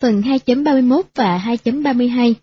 Phần 2.31 và 2.32.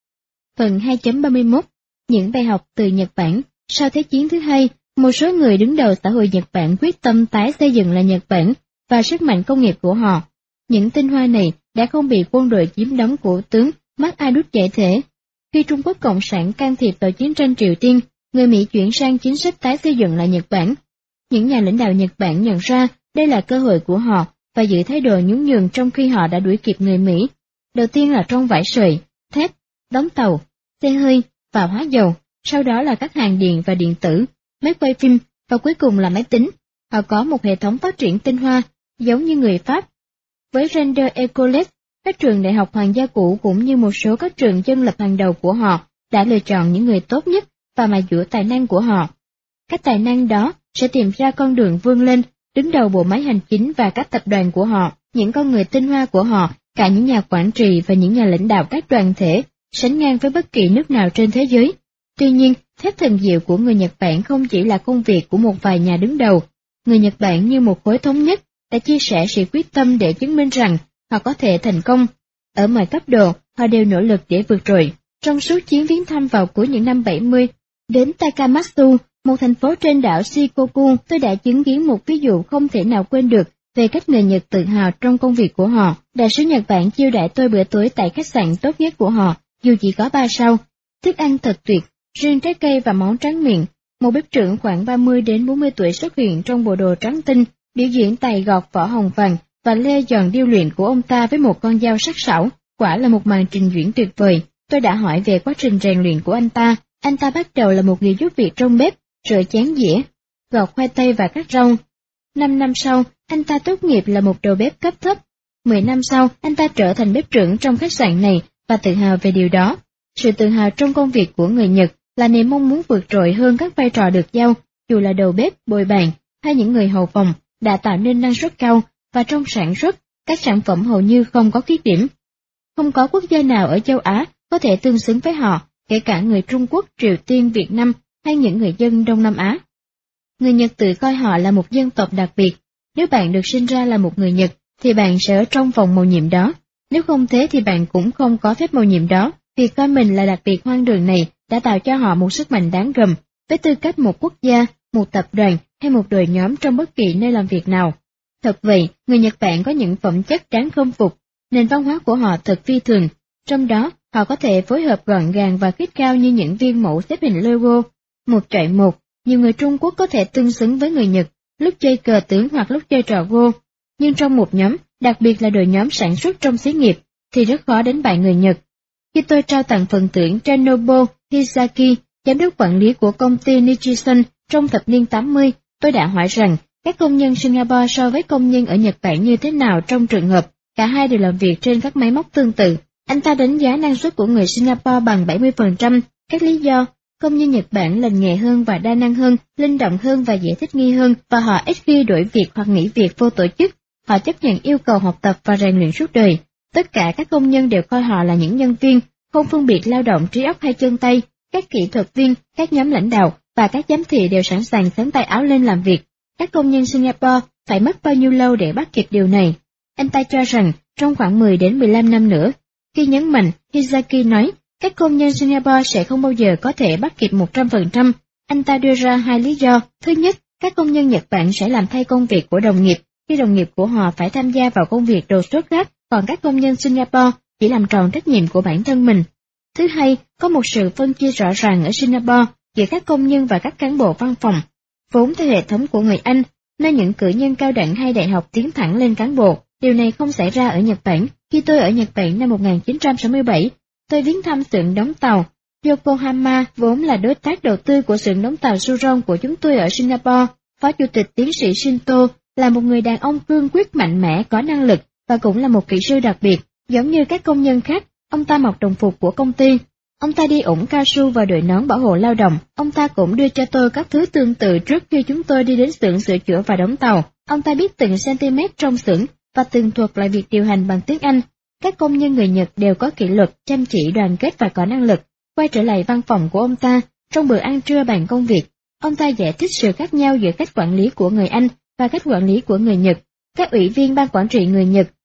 Phần 2.31. Những bài học từ Nhật Bản. Sau Thế chiến thứ hai, một số người đứng đầu xã hội Nhật Bản quyết tâm tái xây dựng lại Nhật Bản và sức mạnh công nghiệp của họ. Những tinh hoa này đã không bị quân đội chiếm đóng của tướng MacArthur giải thể. Khi Trung Quốc Cộng sản can thiệp vào chiến tranh Triều Tiên, người Mỹ chuyển sang chính sách tái xây dựng lại Nhật Bản. Những nhà lãnh đạo Nhật Bản nhận ra đây là cơ hội của họ và giữ thái độ nhún nhường trong khi họ đã đuổi kịp người Mỹ. Đầu tiên là trong vải sợi, thép, đóng tàu, xe hơi và hóa dầu, sau đó là các hàng điện và điện tử, máy quay phim và cuối cùng là máy tính. Họ có một hệ thống phát triển tinh hoa, giống như người Pháp. Với Render Ecole, các trường đại học hoàng gia cũ cũng như một số các trường dân lập hàng đầu của họ đã lựa chọn những người tốt nhất và mài dũa tài năng của họ. Các tài năng đó sẽ tìm ra con đường vươn lên, đứng đầu bộ máy hành chính và các tập đoàn của họ. Những con người tinh hoa của họ, cả những nhà quản trị và những nhà lãnh đạo các đoàn thể, sánh ngang với bất kỳ nước nào trên thế giới. Tuy nhiên, phép thần diệu của người Nhật Bản không chỉ là công việc của một vài nhà đứng đầu. Người Nhật Bản như một khối thống nhất đã chia sẻ sự quyết tâm để chứng minh rằng họ có thể thành công. Ở mọi cấp độ, họ đều nỗ lực để vượt trội. Trong suốt chuyến viếng thăm vào cuối những năm 70, đến Takamatsu, một thành phố trên đảo Shikoku, tôi đã chứng kiến một ví dụ không thể nào quên được về cách người Nhật tự hào trong công việc của họ. Đại sứ Nhật Bản chiêu đãi tôi bữa tối tại khách sạn tốt nhất của họ, dù chỉ có 3 sao. Thức ăn thật tuyệt, riêng trái cây và món tráng miệng. Một bếp trưởng khoảng 30 đến 40 tuổi xuất hiện trong bộ đồ trắng tinh, biểu diễn tài gọt vỏ hồng vàng và lê giòn điêu luyện của ông ta với một con dao sắc sảo. Quả là một màn trình diễn tuyệt vời. Tôi đã hỏi về quá trình rèn luyện của anh ta. Anh ta bắt đầu là một người giúp việc trong bếp, rửa chén dĩa, gọt khoai tây và cắt rau. 5 năm sau, anh ta tốt nghiệp là một đầu bếp cấp thấp. 10 năm sau, anh ta trở thành bếp trưởng trong khách sạn này và tự hào về điều đó. Sự tự hào trong công việc của người Nhật là niềm mong muốn vượt trội hơn các vai trò được giao, dù là đầu bếp, bồi bàn hay những người hầu phòng, đã tạo nên năng suất cao, và trong sản xuất, các sản phẩm hầu như không có khuyết điểm. Không có quốc gia nào ở châu Á có thể tương xứng với họ, kể cả người Trung Quốc, Triều Tiên, Việt Nam hay những người dân Đông Nam Á. Người Nhật tự coi họ là một dân tộc đặc biệt. Nếu bạn được sinh ra là một người Nhật, thì bạn sẽ ở trong vòng mầu nhiệm đó. Nếu không thế thì bạn cũng không có phép mầu nhiệm đó. Việc coi mình là đặc biệt hoang đường này đã tạo cho họ một sức mạnh đáng gờm, với tư cách một quốc gia, một tập đoàn hay một đội nhóm trong bất kỳ nơi làm việc nào. Thật vậy, người Nhật Bản có những phẩm chất đáng khâm phục, nền văn hóa của họ thật phi thường. Trong đó, họ có thể phối hợp gọn gàng và khít cao như những viên mẫu xếp hình logo, một chọi một. Nhiều người Trung Quốc có thể tương xứng với người Nhật, lúc chơi cờ tướng hoặc lúc chơi trò Go. Nhưng trong một nhóm, đặc biệt là đội nhóm sản xuất trong xí nghiệp, thì rất khó đánh bại người Nhật. Khi tôi trao tặng phần thưởng cho Nobuo Hisaki, giám đốc quản lý của công ty Nichicon trong thập niên 80, tôi đã hỏi rằng các công nhân Singapore so với công nhân ở Nhật Bản như thế nào trong trường hợp cả hai đều làm việc trên các máy móc tương tự. Anh ta đánh giá năng suất của người Singapore bằng 70%. Các lý do: công nhân Nhật Bản lành nghề hơn và đa năng hơn, linh động hơn và dễ thích nghi hơn, và họ ít khi đổi việc hoặc nghỉ việc vô tổ chức. Họ chấp nhận yêu cầu học tập và rèn luyện suốt đời. Tất cả các công nhân đều coi họ là những nhân viên, không phân biệt lao động trí óc hay chân tay. Các kỹ thuật viên, các nhóm lãnh đạo và các giám thị đều sẵn sàng sắn tay áo lên làm việc. Các công nhân Singapore phải mất bao nhiêu lâu để bắt kịp điều này? Anh ta cho rằng trong khoảng 10 đến 15 năm nữa. Khi nhấn mạnh, Hisaki nói, các công nhân Singapore sẽ không bao giờ có thể bắt kịp 100%. Anh ta đưa ra hai lý do. Thứ nhất, các công nhân Nhật Bản sẽ làm thay công việc của đồng nghiệp, khi đồng nghiệp của họ phải tham gia vào công việc đột xuất khác, còn các công nhân Singapore chỉ làm tròn trách nhiệm của bản thân mình. Thứ hai, có một sự phân chia rõ ràng ở Singapore giữa các công nhân và các cán bộ văn phòng, vốn theo hệ thống của người Anh, nơi những cử nhân cao đẳng hay đại học tiến thẳng lên cán bộ. Điều này không xảy ra ở Nhật Bản. Khi tôi ở Nhật Bản năm 1967, tôi viếng thăm xưởng đóng tàu Yokohama, vốn là đối tác đầu tư của xưởng đóng tàu Suron của chúng tôi ở Singapore. Phó chủ tịch tiến sĩ Shinto là một người đàn ông cương quyết, mạnh mẽ, có năng lực và cũng là một kỹ sư đặc biệt. Giống như các công nhân khác, ông ta mặc đồng phục của công ty. Ông ta đi ủng cao su và đội nón bảo hộ lao động. Ông ta cũng đưa cho tôi các thứ tương tự trước khi chúng tôi đi đến xưởng sửa chữa và đóng tàu. Ông ta biết từng cm trong xưởng và tường thuật lại việc điều hành bằng tiếng Anh. Các công nhân người Nhật đều có kỷ luật, chăm chỉ, đoàn kết và có năng lực. Quay trở lại văn phòng của ông ta, trong bữa ăn trưa bàn công việc, ông ta giải thích sự khác nhau giữa cách quản lý của người Anh và cách quản lý của người Nhật. Các ủy viên ban quản trị người Nhật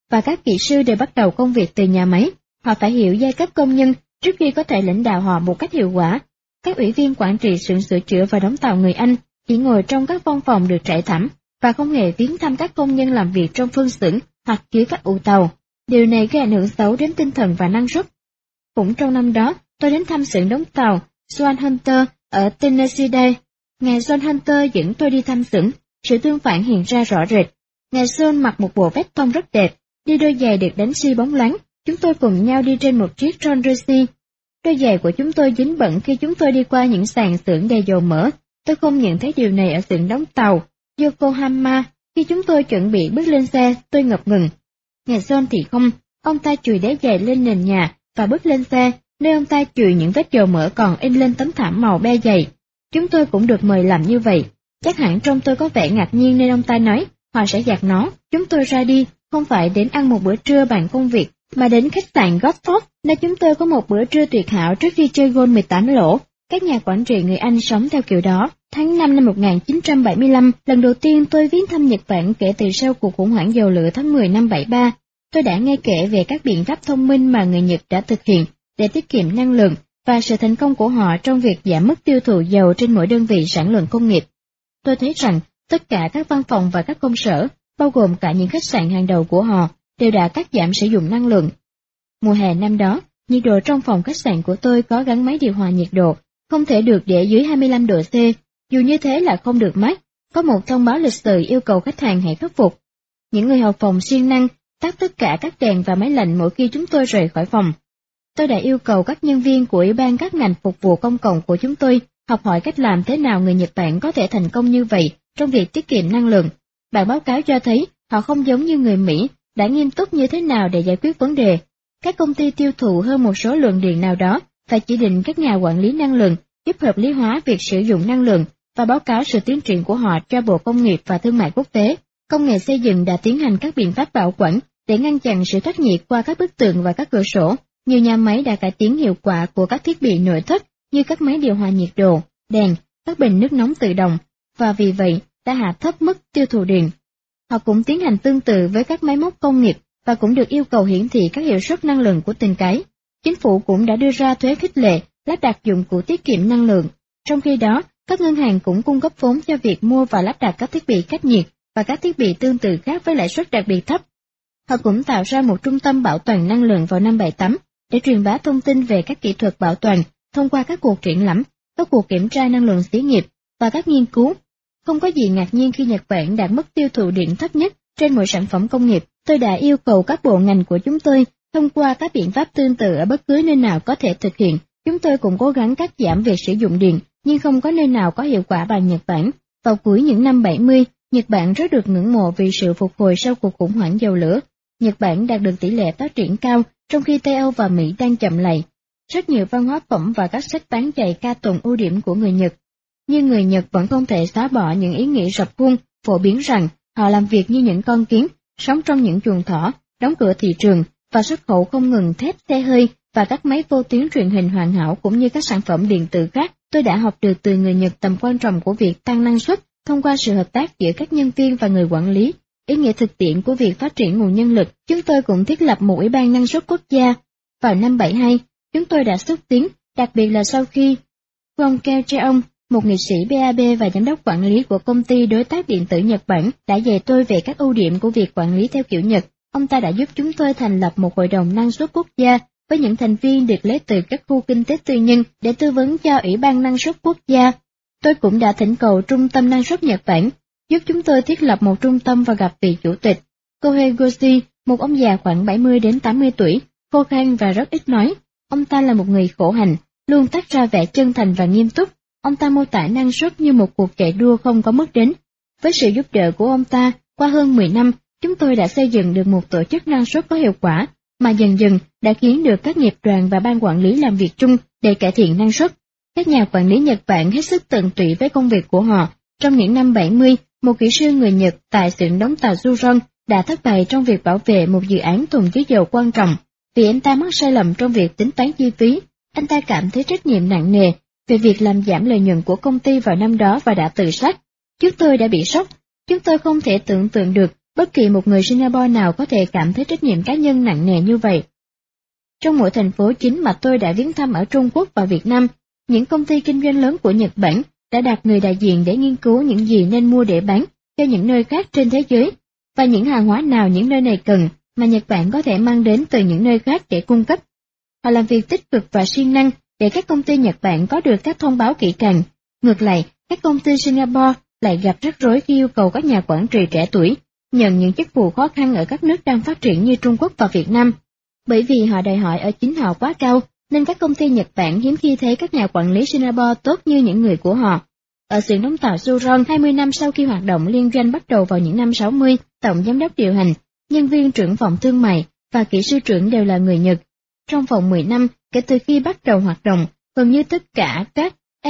và các kỹ sư đều bắt đầu công việc từ nhà máy. Họ phải hiểu giai cấp công nhân trước khi có thể lãnh đạo họ một cách hiệu quả. Các ủy viên quản trị xưởng sửa chữa và đóng tàu người Anh chỉ ngồi trong các văn phòng được trải thảm và không hề viếng thăm các công nhân làm việc trong phân xưởng hoặc dưới các ụ tàu. Điều này gây ảnh hưởng xấu đến tinh thần và năng suất. Cũng trong năm đó, tôi đến thăm xưởng đóng tàu Swan Hunter ở Tennessee. Ngài Swan Hunter dẫn tôi đi thăm xưởng, sự tương phản hiện ra rõ rệt. Ngài Swan mặc một bộ vest tông rất đẹp, đi đôi giày được đánh xi bóng loáng. Chúng tôi cùng nhau đi trên một chiếc John Racing. Đôi giày của chúng tôi dính bẩn khi chúng tôi đi qua những sàn xưởng đầy dầu mỡ. Tôi không nhận thấy điều này ở xưởng đóng tàu Yokohama. Khi chúng tôi chuẩn bị bước lên xe, tôi ngập ngừng. Ngài John thì không, ông ta chùi đế giày lên nền nhà và bước lên xe, nơi ông ta chùi những vết dầu mỡ còn in lên tấm thảm màu be dày. Chúng tôi cũng được mời làm như vậy. Chắc hẳn trông tôi có vẻ ngạc nhiên nên ông ta nói, họ sẽ giặt nó. Chúng tôi ra đi, không phải đến ăn một bữa trưa bàn công việc, mà đến khách sạn Godford, nơi chúng tôi có một bữa trưa tuyệt hảo trước khi chơi golf 18 lỗ. Các nhà quản trị người Anh sống theo kiểu đó. Tháng 5 năm 1975, lần đầu tiên tôi viếng thăm Nhật Bản kể từ sau cuộc khủng hoảng dầu lửa tháng 10 năm 73. Tôi đã nghe kể về các biện pháp thông minh mà người Nhật đã thực hiện để tiết kiệm năng lượng và sự thành công của họ trong việc giảm mức tiêu thụ dầu trên mỗi đơn vị sản lượng công nghiệp. Tôi thấy rằng tất cả các văn phòng và các công sở, bao gồm cả những khách sạn hàng đầu của họ, đều đã cắt giảm sử dụng năng lượng. Mùa hè năm đó, nhiệt độ trong phòng khách sạn của tôi có gắn máy điều hòa nhiệt độ, không thể được để dưới 25 độ C, dù như thế là không được mát. Có một thông báo lịch sự yêu cầu khách hàng hãy khắc phục. Những người hầu phòng siêng năng tắt tất cả các đèn và máy lạnh mỗi khi chúng tôi rời khỏi phòng. Tôi đã yêu cầu các nhân viên của Ủy ban các ngành phục vụ công cộng của chúng tôi học hỏi cách làm thế nào người Nhật Bản có thể thành công như vậy trong việc tiết kiệm năng lượng. Bản báo cáo cho thấy họ không giống như người Mỹ, đã nghiêm túc như thế nào để giải quyết vấn đề. Các công ty tiêu thụ hơn một số lượng điện nào đó phải chỉ định các nhà quản lý năng lượng giúp hợp lý hóa việc sử dụng năng lượng và báo cáo sự tiến triển của họ cho Bộ Công nghiệp và Thương mại Quốc tế. Công nghệ xây dựng đã tiến hành các biện pháp bảo quản để ngăn chặn sự thoát nhiệt qua các bức tường và các cửa sổ. Nhiều nhà máy đã cải tiến hiệu quả của các thiết bị nội thất như các máy điều hòa nhiệt độ, đèn, các bình nước nóng tự động, và vì vậy đã hạ thấp mức tiêu thụ điện. Họ cũng tiến hành tương tự với các máy móc công nghiệp và cũng được yêu cầu hiển thị các hiệu suất năng lượng của từng cái. Chính phủ cũng đã đưa ra thuế khích lệ lắp đặt dụng cụ tiết kiệm năng lượng. Trong khi đó, các ngân hàng cũng cung cấp vốn cho việc mua và lắp đặt các thiết bị cách nhiệt và các thiết bị tương tự khác với lãi suất đặc biệt thấp. Họ cũng tạo ra một trung tâm bảo toàn năng lượng vào năm 78 để truyền bá thông tin về các kỹ thuật bảo toàn thông qua các cuộc triển lãm, các cuộc kiểm tra năng lượng xí nghiệp và các nghiên cứu. Không có gì ngạc nhiên khi Nhật Bản đạt mức tiêu thụ điện thấp nhất trên mỗi sản phẩm công nghiệp. Tôi đã yêu cầu các bộ ngành của chúng tôi thông qua các biện pháp tương tự ở bất cứ nơi nào có thể thực hiện. Chúng tôi cũng cố gắng cắt giảm việc sử dụng điện, nhưng không có nơi nào có hiệu quả bằng Nhật Bản. Vào cuối những năm 70, Nhật Bản rất được ngưỡng mộ vì sự phục hồi sau cuộc khủng hoảng dầu lửa. Nhật Bản đạt được tỷ lệ phát triển cao, trong khi Tây Âu và Mỹ đang chậm lại. Rất nhiều văn hóa phẩm và các sách bán chạy ca tụng ưu điểm của người Nhật. Nhưng người Nhật vẫn không thể xóa bỏ những ý nghĩ rập khuôn, phổ biến rằng họ làm việc như những con kiến, sống trong những chuồng thỏ, đóng cửa thị trường và xuất khẩu không ngừng thép, xe hơi và các máy vô tuyến truyền hình hoàn hảo cũng như các sản phẩm điện tử khác. Tôi đã học được từ người Nhật tầm quan trọng của việc tăng năng suất thông qua sự hợp tác giữa các nhân viên và người quản lý. Ý nghĩa thực tiễn của việc phát triển nguồn nhân lực. Chúng tôi cũng thiết lập một ủy ban năng suất quốc gia. Vào năm 72, chúng tôi đã xúc tiến, đặc biệt là sau khi Gon Kecheon, một nghệ sĩ BAB và giám đốc quản lý của công ty đối tác điện tử Nhật Bản, đã dạy tôi về các ưu điểm của việc quản lý theo kiểu Nhật. Ông ta đã giúp chúng tôi thành lập một hội đồng năng suất quốc gia với những thành viên được lấy từ các khu kinh tế tư nhân để tư vấn cho Ủy ban năng suất quốc gia. Tôi cũng đã thỉnh cầu Trung tâm năng suất Nhật Bản giúp chúng tôi thiết lập một trung tâm và gặp vị chủ tịch Kohei Goshi, một ông già khoảng 70 đến 80 tuổi, khô khan và rất ít nói. Ông ta là một người khổ hạnh, luôn tác ra vẻ chân thành và nghiêm túc. Ông ta mô tả năng suất như một cuộc chạy đua không có mức đến. Với sự giúp đỡ của ông ta, qua hơn 10 năm, chúng tôi đã xây dựng được một tổ chức năng suất có hiệu quả, mà dần dần đã khiến được các nghiệp đoàn và ban quản lý làm việc chung để cải thiện năng suất. Các nhà quản lý Nhật Bản hết sức tận tụy với công việc của họ. Trong những năm 70, một kỹ sư người Nhật tại xưởng đóng tàu Suron đã thất bại trong việc bảo vệ một dự án thùng chứa dầu quan trọng, vì anh ta mắc sai lầm trong việc tính toán chi phí. Anh ta cảm thấy trách nhiệm nặng nề về việc làm giảm lợi nhuận của công ty vào năm đó và đã tự sát. Chúng tôi đã bị sốc. Chúng tôi không thể tưởng tượng được Bất kỳ một người Singapore nào có thể cảm thấy trách nhiệm cá nhân nặng nề như vậy. Trong mỗi thành phố chính mà tôi đã viếng thăm ở Trung Quốc và Việt Nam, những công ty kinh doanh lớn của Nhật Bản đã đặt người đại diện để nghiên cứu những gì nên mua để bán cho những nơi khác trên thế giới, và những hàng hóa nào những nơi này cần mà Nhật Bản có thể mang đến từ những nơi khác để cung cấp. Họ làm việc tích cực và siêng năng để các công ty Nhật Bản có được các thông báo kỹ càng. Ngược lại, các công ty Singapore lại gặp rắc rối khi yêu cầu các nhà quản trị trẻ tuổi nhận những chức vụ khó khăn ở các nước đang phát triển như Trung Quốc và Việt Nam. Bởi vì họ đòi hỏi ở chính họ quá cao, nên các công ty Nhật Bản hiếm khi thấy các nhà quản lý Singapore tốt như những người của họ. Ở xưởng đóng tàu Suron 20 năm sau khi hoạt động liên doanh bắt đầu vào những năm 60, tổng giám đốc điều hành, nhân viên trưởng phòng thương mại và kỹ sư trưởng đều là người Nhật. Trong vòng 10 năm kể từ khi bắt đầu hoạt động, gần như tất cả các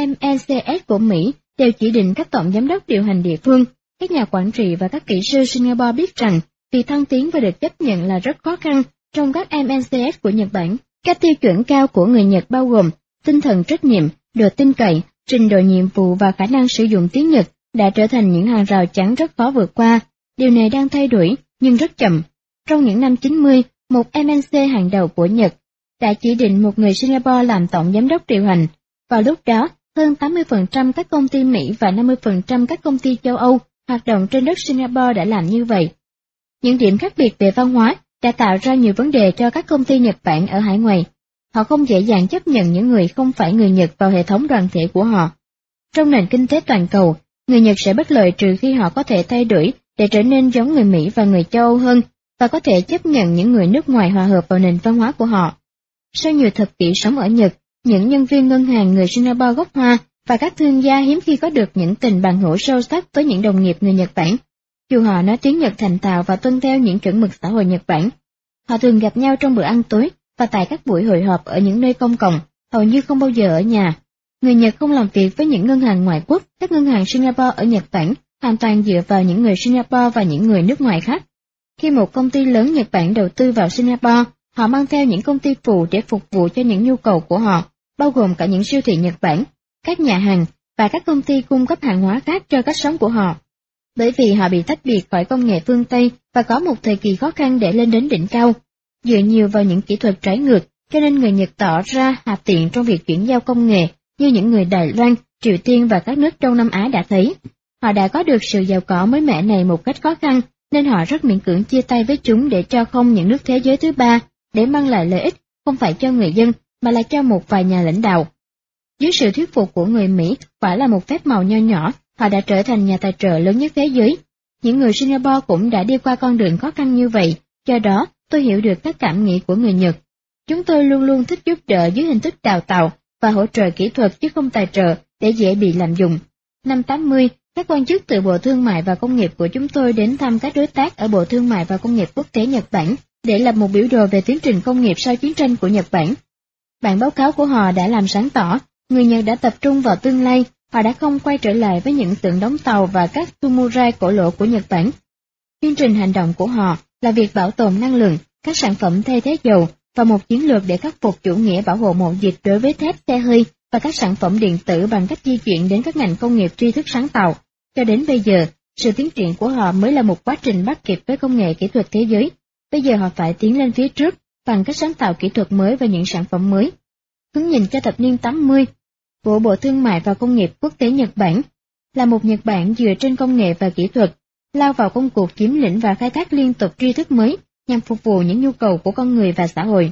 MNCS của Mỹ đều chỉ định các tổng giám đốc điều hành địa phương. Các nhà quản trị và các kỹ sư Singapore biết rằng việc thăng tiến và được chấp nhận là rất khó khăn trong các MNCS của Nhật Bản. Các tiêu chuẩn cao của người Nhật bao gồm tinh thần trách nhiệm, độ tin cậy, trình độ nhiệm vụ và khả năng sử dụng tiếng Nhật đã trở thành những hàng rào chắn rất khó vượt qua. Điều này đang thay đổi, nhưng rất chậm. Trong những năm 90, một MNC hàng đầu của Nhật đã chỉ định một người Singapore làm tổng giám đốc điều hành. Vào lúc đó, hơn 80% các công ty Mỹ và 50% các công ty châu Âu hoạt động trên đất Singapore đã làm như vậy. Những điểm khác biệt về văn hóa đã tạo ra nhiều vấn đề cho các công ty Nhật Bản ở hải ngoại. Họ không dễ dàng chấp nhận những người không phải người Nhật vào hệ thống đoàn thể của họ. Trong nền kinh tế toàn cầu, người Nhật sẽ bất lợi trừ khi họ có thể thay đổi để trở nên giống người Mỹ và người châu Âu hơn, và có thể chấp nhận những người nước ngoài hòa hợp vào nền văn hóa của họ. Sau nhiều thập kỷ sống ở Nhật, những nhân viên ngân hàng người Singapore gốc Hoa và các thương gia hiếm khi có được những tình bạn hữu sâu sắc với những đồng nghiệp người Nhật Bản. Dù họ nói tiếng Nhật thành thạo và tuân theo những chuẩn mực xã hội Nhật Bản, họ thường gặp nhau trong bữa ăn tối và tại các buổi hội họp ở những nơi công cộng, hầu như không bao giờ ở nhà. Người Nhật không làm việc với những ngân hàng ngoại quốc. Các ngân hàng Singapore ở Nhật Bản hoàn toàn dựa vào những người Singapore và những người nước ngoài khác. Khi một công ty lớn Nhật Bản đầu tư vào Singapore, họ mang theo những công ty phụ để phục vụ cho những nhu cầu của họ, bao gồm cả những siêu thị Nhật Bản, các nhà hàng và các công ty cung cấp hàng hóa khác cho cách sống của họ. Bởi vì họ bị tách biệt khỏi công nghệ phương Tây và có một thời kỳ khó khăn để lên đến đỉnh cao, dựa nhiều vào những kỹ thuật trái ngược, cho nên người Nhật tỏ ra hạ tiện trong việc chuyển giao công nghệ, như những người Đài Loan, Triều Tiên và các nước Đông Nam Á đã thấy. Họ đã có được sự giàu có mới mẻ này một cách khó khăn, nên họ rất miễn cưỡng chia tay với chúng để cho không những nước thế giới thứ ba, để mang lại lợi ích không phải cho người dân mà là cho một vài nhà lãnh đạo. Dưới sự thuyết phục của người Mỹ, quả là một phép màu nho nhỏ, họ đã trở thành nhà tài trợ lớn nhất thế giới. Những người Singapore cũng đã đi qua con đường khó khăn như vậy, do đó tôi hiểu được các cảm nghĩ của người Nhật. Chúng tôi luôn luôn thích giúp đỡ dưới hình thức đào tạo và hỗ trợ kỹ thuật chứ không tài trợ để dễ bị lạm dụng. Năm 80, các quan chức từ Bộ Thương mại và Công nghiệp của chúng tôi đến thăm các đối tác ở Bộ Thương mại và Công nghiệp Quốc tế Nhật Bản để lập một biểu đồ về tiến trình công nghiệp sau chiến tranh của Nhật Bản. Bản báo cáo của họ đã làm sáng tỏ, người Nhật đã tập trung vào tương lai, họ đã không quay trở lại với những xưởng đóng tàu và các samurai cổ lỗ của Nhật Bản. Chương trình hành động của họ là việc bảo tồn năng lượng, các sản phẩm thay thế dầu và một chiến lược để khắc phục chủ nghĩa bảo hộ mậu dịch đối với thép, xe hơi và các sản phẩm điện tử bằng cách di chuyển đến các ngành công nghiệp tri thức sáng tạo. Cho đến bây giờ, sự tiến triển của họ mới là một quá trình bắt kịp với công nghệ kỹ thuật thế giới. Bây giờ họ phải tiến lên phía trước bằng cách sáng tạo kỹ thuật mới và những sản phẩm mới. Hướng nhìn cho thập niên 80 của Bộ Thương mại và Công nghiệp Quốc tế Nhật Bản là một Nhật Bản dựa trên công nghệ và kỹ thuật, lao vào công cuộc chiếm lĩnh và khai thác liên tục tri thức mới nhằm phục vụ những nhu cầu của con người và xã hội.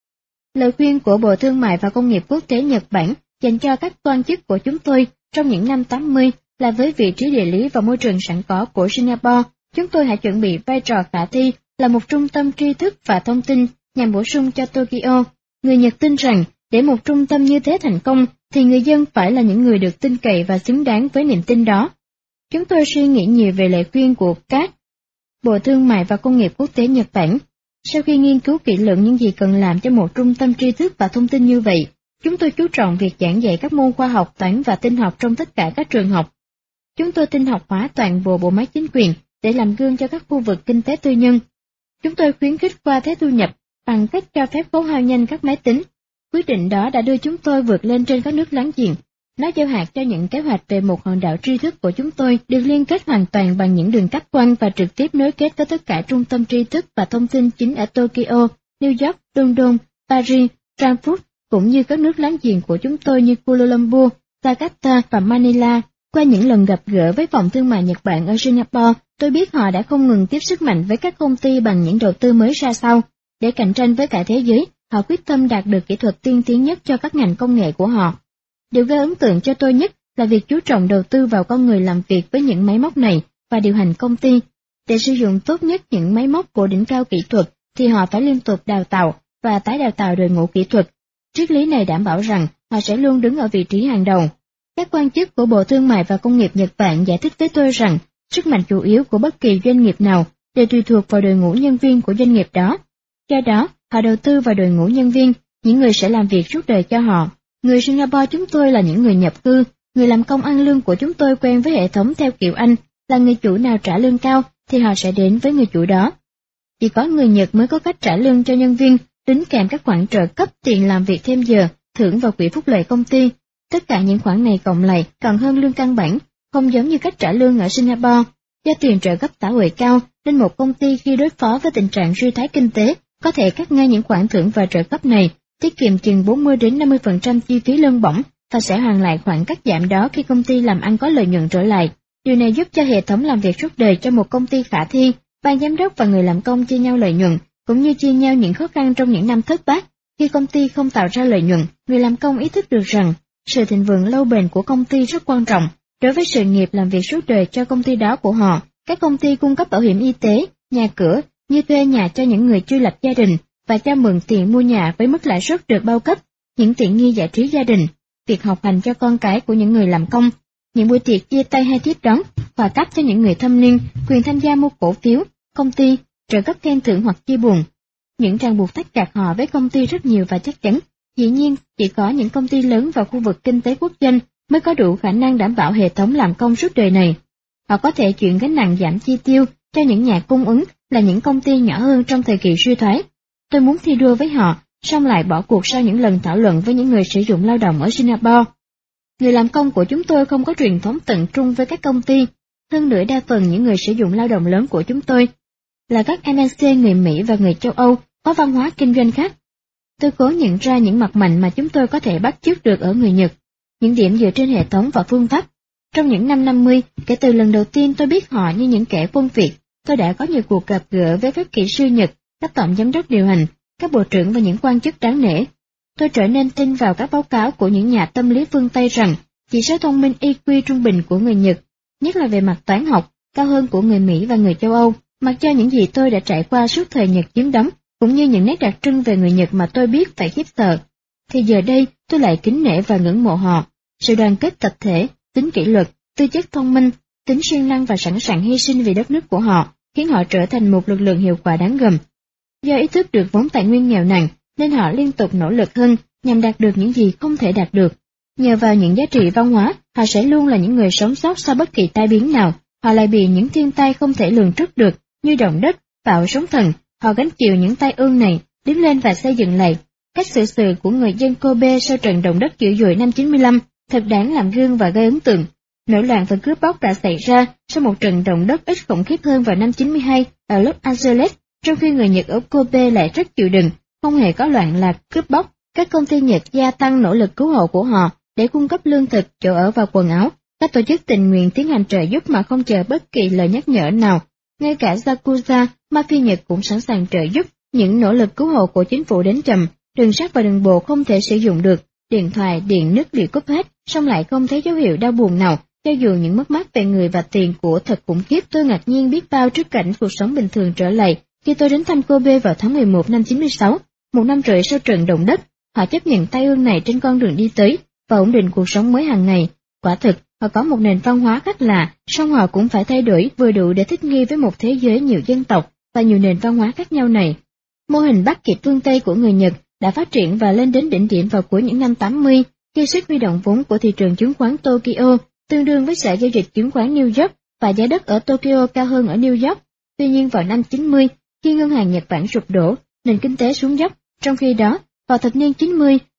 Lời khuyên của Bộ Thương mại và Công nghiệp Quốc tế Nhật Bản dành cho các quan chức của chúng tôi trong những năm 80 là với vị trí địa lý và môi trường sẵn có của Singapore, chúng tôi hãy chuẩn bị vai trò khả thi là một trung tâm tri thức và thông tin nhằm bổ sung cho Tokyo. Người Nhật tin rằng để một trung tâm như thế thành công thì người dân phải là những người được tin cậy và xứng đáng với niềm tin đó. Chúng tôi suy nghĩ nhiều về lời khuyên của các Bộ Thương mại và Công nghiệp Quốc tế Nhật Bản. Sau khi nghiên cứu kỹ lưỡng những gì cần làm cho một trung tâm tri thức và thông tin như vậy, chúng tôi chú trọng việc giảng dạy các môn khoa học, toán và tin học trong tất cả các trường học. Chúng tôi tin học hóa toàn bộ bộ máy chính quyền để làm gương cho các khu vực kinh tế tư nhân. Chúng tôi khuyến khích qua thế thu nhập bằng cách cho phép khấu hao nhanh các máy tính. Quyết định đó đã đưa chúng tôi vượt lên trên các nước láng giềng. Nó gieo hạt cho những kế hoạch về một hòn đảo tri thức của chúng tôi được liên kết hoàn toàn bằng những đường cáp quang và trực tiếp nối kết với tất cả trung tâm tri thức và thông tin chính ở Tokyo, New York, London, Paris, Frankfurt, cũng như các nước láng giềng của chúng tôi như Kuala Lumpur, Jakarta và Manila. Qua những lần gặp gỡ với phòng thương mại Nhật Bản ở Singapore, tôi biết họ đã không ngừng tiếp sức mạnh với các công ty bằng những đầu tư mới ra sao. Để cạnh tranh với cả thế giới, họ quyết tâm đạt được kỹ thuật tiên tiến nhất cho các ngành công nghệ của họ. Điều gây ấn tượng cho tôi nhất là việc chú trọng đầu tư vào con người làm việc với những máy móc này và điều hành công ty. Để sử dụng tốt nhất những máy móc của đỉnh cao kỹ thuật thì họ phải liên tục đào tạo và tái đào tạo đội ngũ kỹ thuật. Triết lý này đảm bảo rằng họ sẽ luôn đứng ở vị trí hàng đầu. Các quan chức của Bộ Thương mại và Công nghiệp Nhật Bản giải thích với tôi rằng sức mạnh chủ yếu của bất kỳ doanh nghiệp nào đều tùy thuộc vào đội ngũ nhân viên của doanh nghiệp đó. Do đó, họ đầu tư vào đội ngũ nhân viên, những người sẽ làm việc suốt đời cho họ. Người Singapore chúng tôi là những người nhập cư, người làm công ăn lương của chúng tôi quen với hệ thống theo kiểu Anh, là người chủ nào trả lương cao thì họ sẽ đến với người chủ đó. Chỉ có người Nhật mới có cách trả lương cho nhân viên, đính kèm các khoản trợ cấp tiền làm việc thêm giờ, thưởng vào quỹ phúc lợi công ty. Tất cả những khoản này cộng lại còn hơn lương căn bản, không giống như cách trả lương ở Singapore. Do tiền trợ cấp xã hội cao, nên một công ty khi đối phó với tình trạng suy thoái kinh tế có thể cắt ngay những khoản thưởng và trợ cấp này, tiết kiệm chừng 40 đến 50% chi phí lương bổng và sẽ hoàn lại khoản cắt giảm đó khi công ty làm ăn có lợi nhuận trở lại. Điều này giúp cho hệ thống làm việc suốt đời cho một công ty khả thi. Ban giám đốc và người làm công chia nhau lợi nhuận, cũng như chia nhau những khó khăn trong những năm thất bát. Khi công ty không tạo ra lợi nhuận, người làm công ý thức được rằng sự thịnh vượng lâu bền của công ty rất quan trọng đối với sự nghiệp làm việc suốt đời cho công ty đó của họ. Các công ty cung cấp bảo hiểm y tế, nhà cửa, như thuê nhà cho những người chưa lập gia đình và cho mượn tiền mua nhà với mức lãi suất được bao cấp, những tiện nghi giải trí gia đình, việc học hành cho con cái của những người làm công, những buổi tiệc chia tay hay tiếp đón, quà cáp cho những người thâm niên, quyền tham gia mua cổ phiếu, công ty, trợ cấp khen thưởng hoặc chia buồn. Những ràng buộc thắt chặt họ với công ty rất nhiều và chắc chắn. Dĩ nhiên, chỉ có những công ty lớn và khu vực kinh tế quốc doanh mới có đủ khả năng đảm bảo hệ thống làm công suốt đời này. Họ có thể chuyển gánh nặng giảm chi tiêu cho những nhà cung ứng là những công ty nhỏ hơn trong thời kỳ suy thoái. Tôi muốn thi đua với họ, song lại bỏ cuộc sau những lần thảo luận với những người sử dụng lao động ở Singapore. Người làm công của chúng tôi không có truyền thống tận trung với các công ty. Hơn nữa đa phần những người sử dụng lao động lớn của chúng tôi là các MNC người Mỹ và người châu Âu có văn hóa kinh doanh khác. Tôi cố nhận ra những mặt mạnh mà chúng tôi có thể bắt chước được ở người Nhật, những điểm dựa trên hệ thống và phương pháp. Trong những năm 50, kể từ lần đầu tiên tôi biết họ như những kẻ quân Việt, tôi đã có nhiều cuộc gặp gỡ với các kỹ sư Nhật, các tổng giám đốc điều hành, các bộ trưởng và những quan chức đáng nể. Tôi trở nên tin vào các báo cáo của những nhà tâm lý phương Tây rằng chỉ số thông minh IQ trung bình của người Nhật, nhất là về mặt toán học, cao hơn của người Mỹ và người châu Âu. Mặc cho những gì tôi đã trải qua suốt thời Nhật chiếm đóng, cũng như những nét đặc trưng về người Nhật mà tôi biết phải khiếp sợ, thì giờ đây tôi lại kính nể và ngưỡng mộ họ. Sự đoàn kết tập thể, tính kỷ luật, tư chất thông minh, tính siêng năng và sẵn sàng hy sinh vì đất nước của họ, khiến họ trở thành một lực lượng hiệu quả đáng gờm. Do ý thức được vốn tài nguyên nghèo nàn, nên họ liên tục nỗ lực hơn nhằm đạt được những gì không thể đạt được. Nhờ vào những giá trị văn hóa, họ sẽ luôn là những người sống sót sau bất kỳ tai biến nào. Họ lại bị những thiên tai không thể lường trước được, như động đất, bão sóng thần. Họ gánh chịu những tai ương này, đứng lên và xây dựng lại. Cách xử sự của người dân Kobe sau trận động đất dữ dội năm 95 thật đáng làm gương và gây ấn tượng. Nổi loạn và cướp bóc đã xảy ra sau một trận động đất ít khủng khiếp hơn vào năm 92 ở Los Angeles, trong khi người Nhật ở Kobe lại rất chịu đựng, không hề có loạn lạc cướp bóc. Các công ty Nhật gia tăng nỗ lực cứu hộ của họ để cung cấp lương thực, chỗ ở và quần áo. Các tổ chức tình nguyện tiến hành trợ giúp mà không chờ bất kỳ lời nhắc nhở nào. Ngay cả Yakuza, mafia Nhật cũng sẵn sàng trợ giúp. Những nỗ lực cứu hộ của chính phủ đến chậm, đường sắt và đường bộ không thể sử dụng được, điện thoại, điện nước bị cúp hết, song lại không thấy dấu hiệu đau buồn nào. Cho dù những mất mát về người và tiền của thật khủng khiếp, tôi ngạc nhiên biết bao trước cảnh cuộc sống bình thường trở lại khi tôi đến thăm Kobe vào tháng 11 năm 96, một năm rưỡi sau trận động đất. Họ chấp nhận tai ương này trên con đường đi tới và ổn định cuộc sống mới hàng ngày. Quả thực, họ có một nền văn hóa khác lạ, song họ cũng phải thay đổi vừa đủ để thích nghi với một thế giới nhiều dân tộc và nhiều nền văn hóa khác nhau này. Mô hình bắt kịp phương Tây của người Nhật đã phát triển và lên đến đỉnh điểm vào cuối những năm 80, khi sức huy động vốn của thị trường chứng khoán Tokyo tương đương với sở giao dịch chứng khoán New York và giá đất ở Tokyo cao hơn ở New York. Tuy nhiên vào năm 90, khi ngân hàng Nhật Bản sụp đổ, nền kinh tế xuống dốc. Trong khi đó, vào thập niên 90,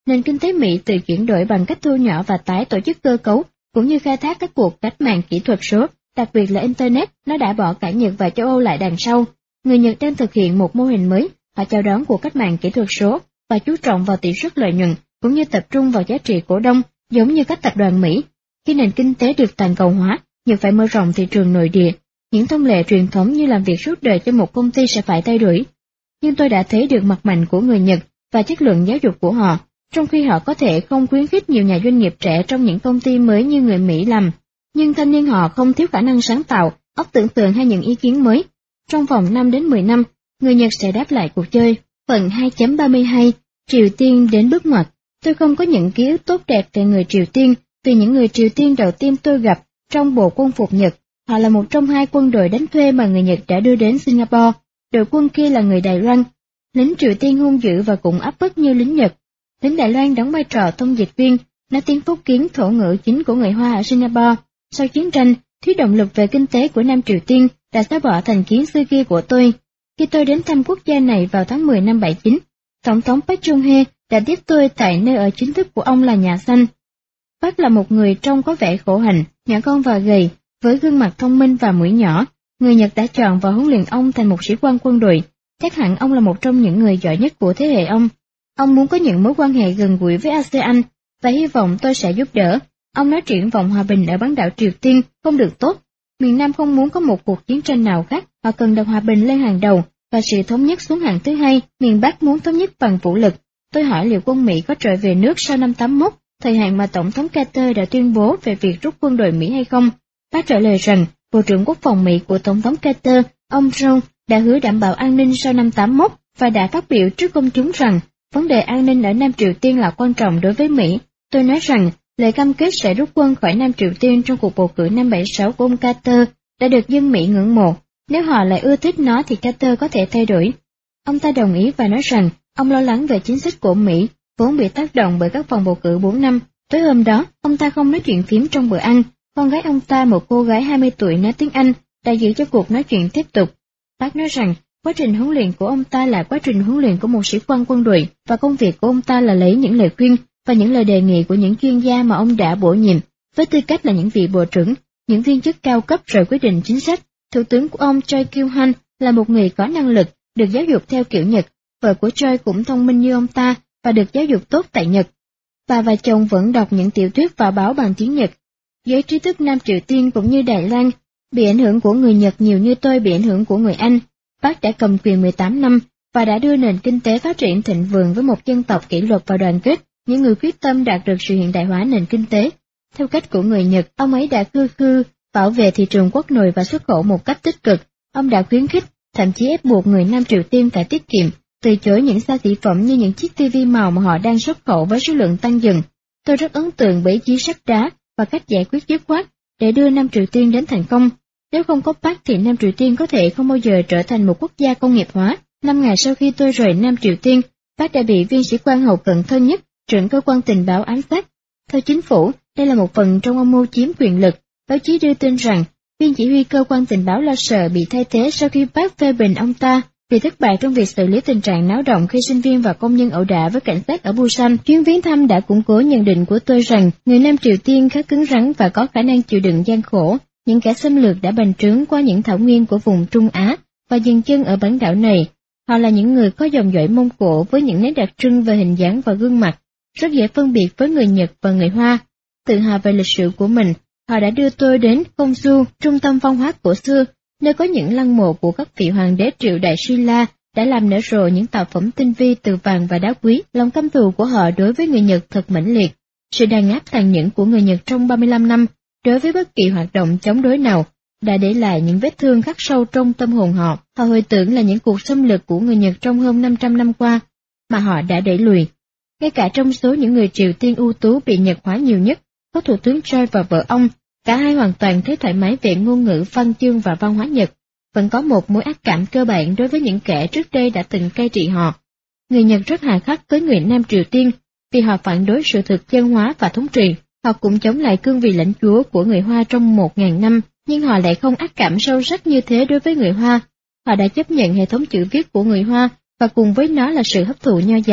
Nền kinh tế Mỹ tự chuyển đổi bằng cách thu nhỏ và tái tổ chức cơ cấu, cũng như khai thác các cuộc cách mạng kỹ thuật số, đặc biệt là Internet, nó đã bỏ cả Nhật và châu Âu lại đằng sau. Người Nhật đang thực hiện một mô hình mới, họ chào đón cuộc cách mạng kỹ thuật số và chú trọng vào tỷ suất lợi nhuận, cũng như tập trung vào giá trị cổ đông, giống như các tập đoàn Mỹ. Khi nền kinh tế được toàn cầu hóa, Nhật phải mở rộng thị trường nội địa. Những thông lệ truyền thống như làm việc suốt đời cho một công ty sẽ phải thay đổi. Nhưng tôi đã thấy được mặt mạnh của người Nhật và chất lượng giáo dục của họ, trong khi họ có thể không khuyến khích nhiều nhà doanh nghiệp trẻ trong những công ty mới như người Mỹ làm. Nhưng thanh niên họ không thiếu khả năng sáng tạo, óc tưởng tượng hay những ý kiến mới. Trong vòng 5 đến 10 năm, người Nhật sẽ đáp lại cuộc chơi. Phần 2.32 Triều Tiên đến bước ngoặt. Tôi không có những ký ức tốt đẹp về người Triều Tiên, vì những người Triều Tiên đầu tiên tôi gặp trong bộ quân phục Nhật. Họ là một trong 2 quân đội đánh thuê mà người Nhật đã đưa đến Singapore. Đội quân kia là người Đài Loan. Lính Triều Tiên hung dữ và cũng áp bức như lính Nhật. Lính Đài Loan đóng vai trò thông dịch viên, nói tiếng Phúc Kiến, thổ ngữ chính của người Hoa ở Singapore. Sau chiến tranh, thuyết động lực về kinh tế của Nam Triều Tiên đã xóa bỏ thành kiến xưa kia của tôi. Khi tôi đến thăm quốc gia này vào tháng 10 năm 79, Tổng thống Park Chung-hee đã tiếp tôi tại nơi ở chính thức của ông là Nhà Xanh. Park là một người trông có vẻ khổ hạnh, nhỏ con và gầy, với gương mặt thông minh và mũi nhỏ. Người Nhật đã chọn và huấn luyện ông thành một sĩ quan quân đội. Chắc hẳn ông là một trong những người giỏi nhất của thế hệ ông. Ông muốn có những mối quan hệ gần gũi với ASEAN và hy vọng tôi sẽ giúp đỡ. Ông nói triển vọng hòa bình ở bán đảo Triều Tiên không được tốt. Miền Nam không muốn có một cuộc chiến tranh nào khác, họ cần đặt hòa bình lên hàng đầu và sự thống nhất xuống hàng thứ hai. Miền Bắc muốn thống nhất bằng vũ lực. Tôi hỏi liệu quân Mỹ có trở về nước sau năm 81, thời hạn mà Tổng thống Carter đã tuyên bố về việc rút quân đội Mỹ hay không. Bác trả lời rằng Bộ trưởng Quốc phòng Mỹ của Tổng thống Carter, ông Jones, đã hứa đảm bảo an ninh sau năm 81 và đã phát biểu trước công chúng rằng vấn đề an ninh ở Nam Triều Tiên là quan trọng đối với Mỹ. Tôi nói rằng lời cam kết sẽ rút quân khỏi Nam Triều Tiên trong cuộc bầu cử năm 76 của ông Carter đã được dân Mỹ ngưỡng mộ. Nếu họ lại ưa thích nó thì Carter có thể thay đổi. Ông ta đồng ý và nói rằng ông lo lắng về chính sách của Mỹ, vốn bị tác động bởi các vòng bầu cử 4 năm. Tối hôm đó, ông ta không nói chuyện phím trong bữa ăn. Con gái ông ta, một cô gái 20 tuổi nói tiếng Anh, đã giữ cho cuộc nói chuyện tiếp tục. Bác nói rằng quá trình huấn luyện của ông ta là quá trình huấn luyện của một sĩ quan quân đội, và công việc của ông ta là lấy những lời khuyên và những lời đề nghị của những chuyên gia mà ông đã bổ nhiệm, với tư cách là những vị bộ trưởng, những viên chức cao cấp rồi quyết định chính sách. Thủ tướng của ông Choi Kyu-han là một người có năng lực, được giáo dục theo kiểu Nhật. Vợ của Choi cũng thông minh như ông ta và được giáo dục tốt tại Nhật. Bà và chồng vẫn đọc những tiểu thuyết và báo bằng tiếng Nhật. Giới trí thức Nam Triều Tiên cũng như Đài Loan bị ảnh hưởng của người Nhật nhiều như tôi bị ảnh hưởng của người Anh. Bác đã cầm quyền 18 năm và đã đưa nền kinh tế phát triển thịnh vượng với một dân tộc kỷ luật và đoàn kết, những người quyết tâm đạt được sự hiện đại hóa nền kinh tế. Theo cách của người Nhật, ông ấy đã khư bảo vệ thị trường quốc nội và xuất khẩu một cách tích cực. Ông đã khuyến khích, thậm chí ép buộc người Nam Triều Tiên phải tiết kiệm, từ chối những xa xỉ phẩm như những chiếc TV màu mà họ đang xuất khẩu với số lượng tăng dần. Tôi rất ấn tượng bởi chí sắt đá và cách giải quyết dứt khoát để đưa Nam Triều Tiên đến thành công. Nếu không có Park thì Nam Triều Tiên có thể không bao giờ trở thành một quốc gia công nghiệp hóa. 5 ngày sau khi tôi rời Nam Triều Tiên, Park đã bị viên sĩ quan hậu cận thân nhất, trưởng cơ quan tình báo ám sát. Theo chính phủ, đây là một phần trong âm mưu chiếm quyền lực. Báo chí đưa tin rằng viên chỉ huy cơ quan tình báo lo sợ bị thay thế sau khi Park phê bình ông ta vì thất bại trong việc xử lý tình trạng náo động khi sinh viên và công nhân ẩu đả với cảnh sát ở Busan. Chuyến viếng thăm đã củng cố nhận định của tôi rằng người Nam Triều Tiên khá cứng rắn và có khả năng chịu đựng gian khổ. Những kẻ xâm lược đã bành trướng qua những thảo nguyên của vùng Trung Á và dừng chân ở bán đảo này. Họ là những người có dòng dõi Mông Cổ với những nét đặc trưng về hình dáng và gương mặt, rất dễ phân biệt với người Nhật và người Hoa. Tự hào về lịch sử của mình, họ đã đưa tôi đến Khonsu, trung tâm văn hóa cổ xưa, nơi có những lăng mộ của các vị hoàng đế Triệu Đại Silla đã làm nở rộ những tạo phẩm tinh vi từ vàng và đá quý. Lòng căm thù của họ đối với người Nhật thật mãnh liệt. Sự đàn áp tàn nhẫn của người Nhật trong 35 năm đối với bất kỳ hoạt động chống đối nào đã để lại những vết thương khắc sâu trong tâm hồn họ. Họ hồi tưởng là những cuộc xâm lược của người Nhật trong hơn 500 năm qua mà họ đã đẩy lùi. Ngay cả trong số những người Triều Tiên ưu tú bị Nhật hóa nhiều nhất, có Thủ tướng Choi và vợ ông, cả hai hoàn toàn thấy thoải mái về ngôn ngữ, văn chương và văn hóa Nhật, vẫn có một mối ác cảm cơ bản đối với những kẻ trước đây đã từng cai trị họ. Người Nhật rất hà khắc với người Nam Triều Tiên vì họ phản đối sự thực dân hóa và thống trị. Họ cũng chống lại cương vị lãnh chúa của người Hoa trong 1000 năm, nhưng họ lại không ác cảm sâu sắc như thế đối với người Hoa. Họ đã chấp nhận hệ thống chữ viết của người Hoa và cùng với nó là sự hấp thụ nho giáo.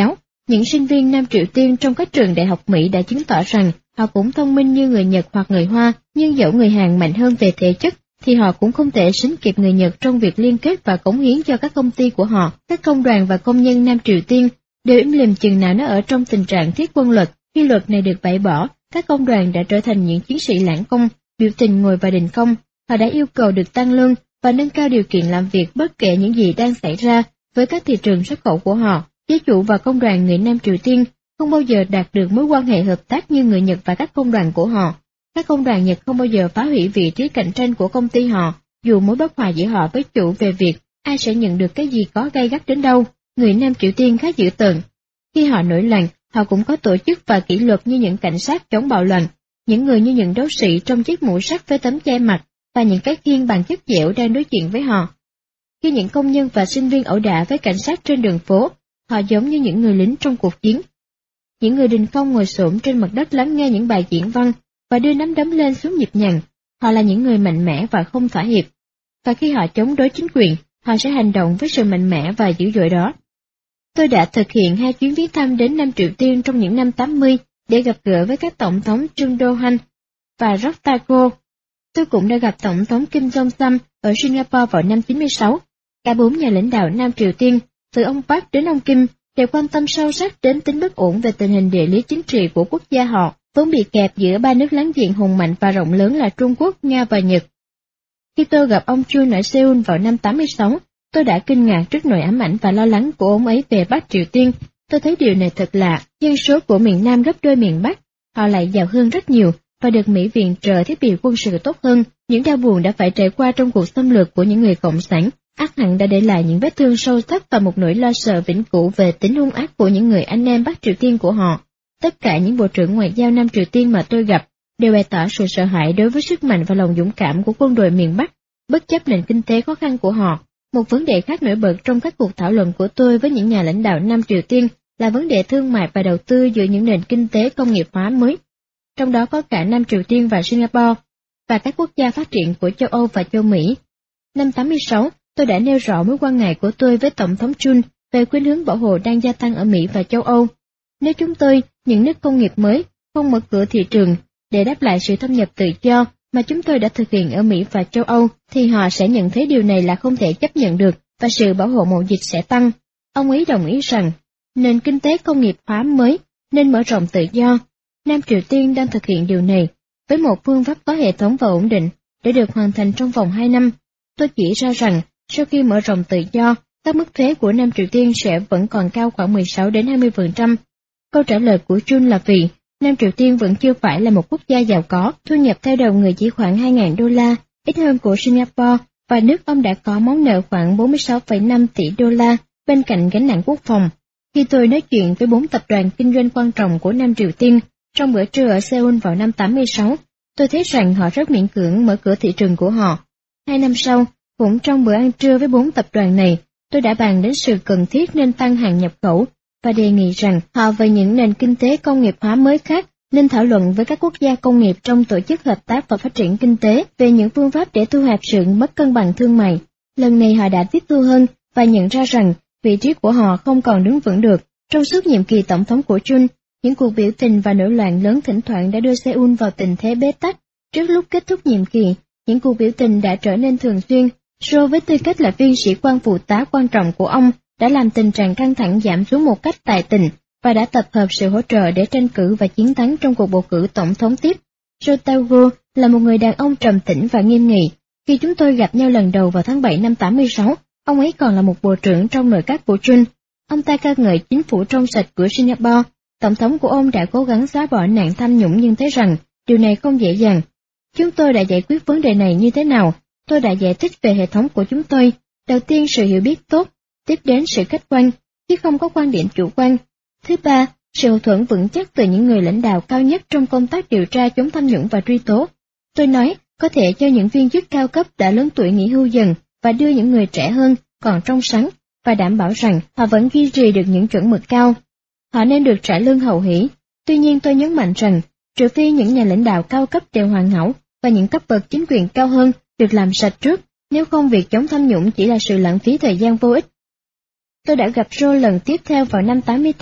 Những sinh viên Nam Triều Tiên trong các trường đại học Mỹ đã chứng tỏ rằng họ cũng thông minh như người Nhật hoặc người Hoa, nhưng dẫu người Hàn mạnh hơn về thể chất, thì họ cũng không thể sánh kịp người Nhật trong việc liên kết và cống hiến cho các công ty của họ. Các công đoàn và công nhân Nam Triều Tiên đều im lìm chừng nào nó ở trong tình trạng thiết quân luật. Khi luật này được bãi bỏ, các công đoàn đã trở thành những chiến sĩ lãng công, biểu tình ngồi vào đình công. Họ đã yêu cầu được tăng lương và nâng cao điều kiện làm việc bất kể những gì đang xảy ra với các thị trường xuất khẩu của họ. Giới chủ và công đoàn người Nam Triều Tiên không bao giờ đạt được mối quan hệ hợp tác như người Nhật và các công đoàn của họ. Các công đoàn Nhật không bao giờ phá hủy vị trí cạnh tranh của công ty họ, dù mối bất hòa giữa họ với chủ về việc ai sẽ nhận được cái gì có gay gắt đến đâu. Người Nam Triều Tiên khá dữ tợn. Khi họ nổi loạn, họ cũng có tổ chức và kỷ luật như những cảnh sát chống bạo loạn, những người như những đấu sĩ trong chiếc mũ sắt với tấm che mặt và những cái khiên bằng chất dẻo đang đối chuyện với họ. Khi những công nhân và sinh viên ẩu đả với cảnh sát trên đường phố, họ giống như những người lính trong cuộc chiến. Những người đình công ngồi xổm trên mặt đất lắng nghe những bài diễn văn và đưa nắm đấm lên xuống nhịp nhàng. Họ là những người mạnh mẽ và không thỏa hiệp. Và khi họ chống đối chính quyền, họ sẽ hành động với sự mạnh mẽ và dữ dội đó. Tôi đã thực hiện 2 chuyến viếng thăm đến Nam Triều Tiên trong những năm 80 để gặp gỡ với các tổng thống Chung Do-han và Roctago. Tôi cũng đã gặp tổng thống Kim Jong-sam ở Singapore vào năm 96. Cả 4 nhà lãnh đạo Nam Triều Tiên, từ ông Park đến ông Kim, đều quan tâm sâu sắc đến tính bất ổn về tình hình địa lý chính trị của quốc gia họ, vốn bị kẹp giữa 3 nước láng giềng hùng mạnh và rộng lớn là Trung Quốc, Nga và Nhật. Khi tôi gặp ông Chun ở Seoul vào năm 86, tôi đã kinh ngạc trước nỗi ám ảnh và lo lắng của ông ấy về Bắc Triều Tiên. Tôi thấy điều này thật lạ, dân số của miền Nam gấp đôi miền Bắc, họ lại giàu hơn rất nhiều và được Mỹ viện trợ thiết bị quân sự tốt hơn. Những đau buồn đã phải trải qua trong cuộc xâm lược của những người cộng sản, ắt hẳn đã để lại những vết thương sâu sắc và một nỗi lo sợ vĩnh cửu về tính hung ác của những người anh em Bắc Triều Tiên của họ. Tất cả những bộ trưởng ngoại giao Nam Triều Tiên mà tôi gặp đều bày tỏ sự sợ hãi đối với sức mạnh và lòng dũng cảm của quân đội miền Bắc, bất chấp nền kinh tế khó khăn của họ. Một vấn đề khác nổi bật trong các cuộc thảo luận của tôi với những nhà lãnh đạo Nam Triều Tiên là vấn đề thương mại và đầu tư giữa những nền kinh tế công nghiệp hóa mới. Trong đó có cả Nam Triều Tiên và Singapore, và các quốc gia phát triển của châu Âu và châu Mỹ. Năm 86, tôi đã nêu rõ mối quan ngại của tôi với Tổng thống Chun về khuynh hướng bảo hộ đang gia tăng ở Mỹ và châu Âu. Nếu chúng tôi, những nước công nghiệp mới, không mở cửa thị trường để đáp lại sự thâm nhập tự do mà chúng tôi đã thực hiện ở Mỹ và châu Âu, thì họ sẽ nhận thấy điều này là không thể chấp nhận được và sự bảo hộ mậu dịch sẽ tăng. Ông ấy đồng ý rằng, nền kinh tế công nghiệp hóa mới nên mở rộng tự do. Nam Triều Tiên đang thực hiện điều này với một phương pháp có hệ thống và ổn định để được hoàn thành trong vòng 2 năm. Tôi chỉ ra rằng, sau khi mở rộng tự do, các mức thuế của Nam Triều Tiên sẽ vẫn còn cao khoảng 16 đến 20%. Câu trả lời của Chun là vì Nam Triều Tiên vẫn chưa phải là một quốc gia giàu có, thu nhập theo đầu người chỉ khoảng 2.000 đô la, ít hơn của Singapore, và nước ông đã có món nợ khoảng 46,5 tỷ đô la bên cạnh gánh nặng quốc phòng. Khi tôi nói chuyện với 4 tập đoàn kinh doanh quan trọng của Nam Triều Tiên trong bữa trưa ở Seoul vào năm 86, tôi thấy rằng họ rất miễn cưỡng mở cửa thị trường của họ. 2 năm sau, cũng trong bữa ăn trưa với 4 tập đoàn này, tôi đã bàn đến sự cần thiết nên tăng hàng nhập khẩu và đề nghị rằng họ và những nền kinh tế công nghiệp hóa mới khác nên thảo luận với các quốc gia công nghiệp trong tổ chức hợp tác và phát triển kinh tế về những phương pháp để thu hẹp sự mất cân bằng thương mại. Lần này họ đã tiếp thu hơn và nhận ra rằng vị trí của họ không còn đứng vững được. Trong suốt nhiệm kỳ tổng thống của Chun, những cuộc biểu tình và nổi loạn lớn thỉnh thoảng đã đưa Seoul vào tình thế bế tắc. Trước lúc kết thúc nhiệm kỳ, những cuộc biểu tình đã trở nên thường xuyên. Sô với tư cách là viên sĩ quan phụ tá quan trọng của ông đã làm tình trạng căng thẳng giảm xuống một cách tài tình và đã tập hợp sự hỗ trợ để tranh cử và chiến thắng trong cuộc bầu cử tổng thống tiếp. Roctago là một người đàn ông trầm tĩnh và nghiêm nghị. Khi chúng tôi gặp nhau lần đầu vào tháng 7 năm 86, ông ấy còn là một bộ trưởng trong nội các của Chun. Ông ta ca ngợi chính phủ trong sạch của Singapore. Tổng thống của ông đã cố gắng xóa bỏ nạn tham nhũng nhưng thấy rằng điều này không dễ dàng. Chúng tôi đã giải quyết vấn đề này như thế nào? Tôi đã giải thích về hệ thống của chúng tôi. Đầu tiên, sự hiểu biết tốt, tiếp đến sự khách quan, chứ không có quan điểm chủ quan. Thứ ba, sự hậu thuẫn vững chắc từ những người lãnh đạo cao nhất trong công tác điều tra chống tham nhũng và truy tố. Tôi nói, có thể cho những viên chức cao cấp đã lớn tuổi nghỉ hưu dần và đưa những người trẻ hơn, còn trong sáng, và đảm bảo rằng họ vẫn duy trì được những chuẩn mực cao. Họ nên được trả lương hậu hỷ. Tuy nhiên tôi nhấn mạnh rằng, trừ phi những nhà lãnh đạo cao cấp đều hoàn hảo và những cấp bậc chính quyền cao hơn được làm sạch trước, nếu không việc chống tham nhũng chỉ là sự lãng phí thời gian vô ích. Tôi đã gặp Joe lần tiếp theo vào năm 88,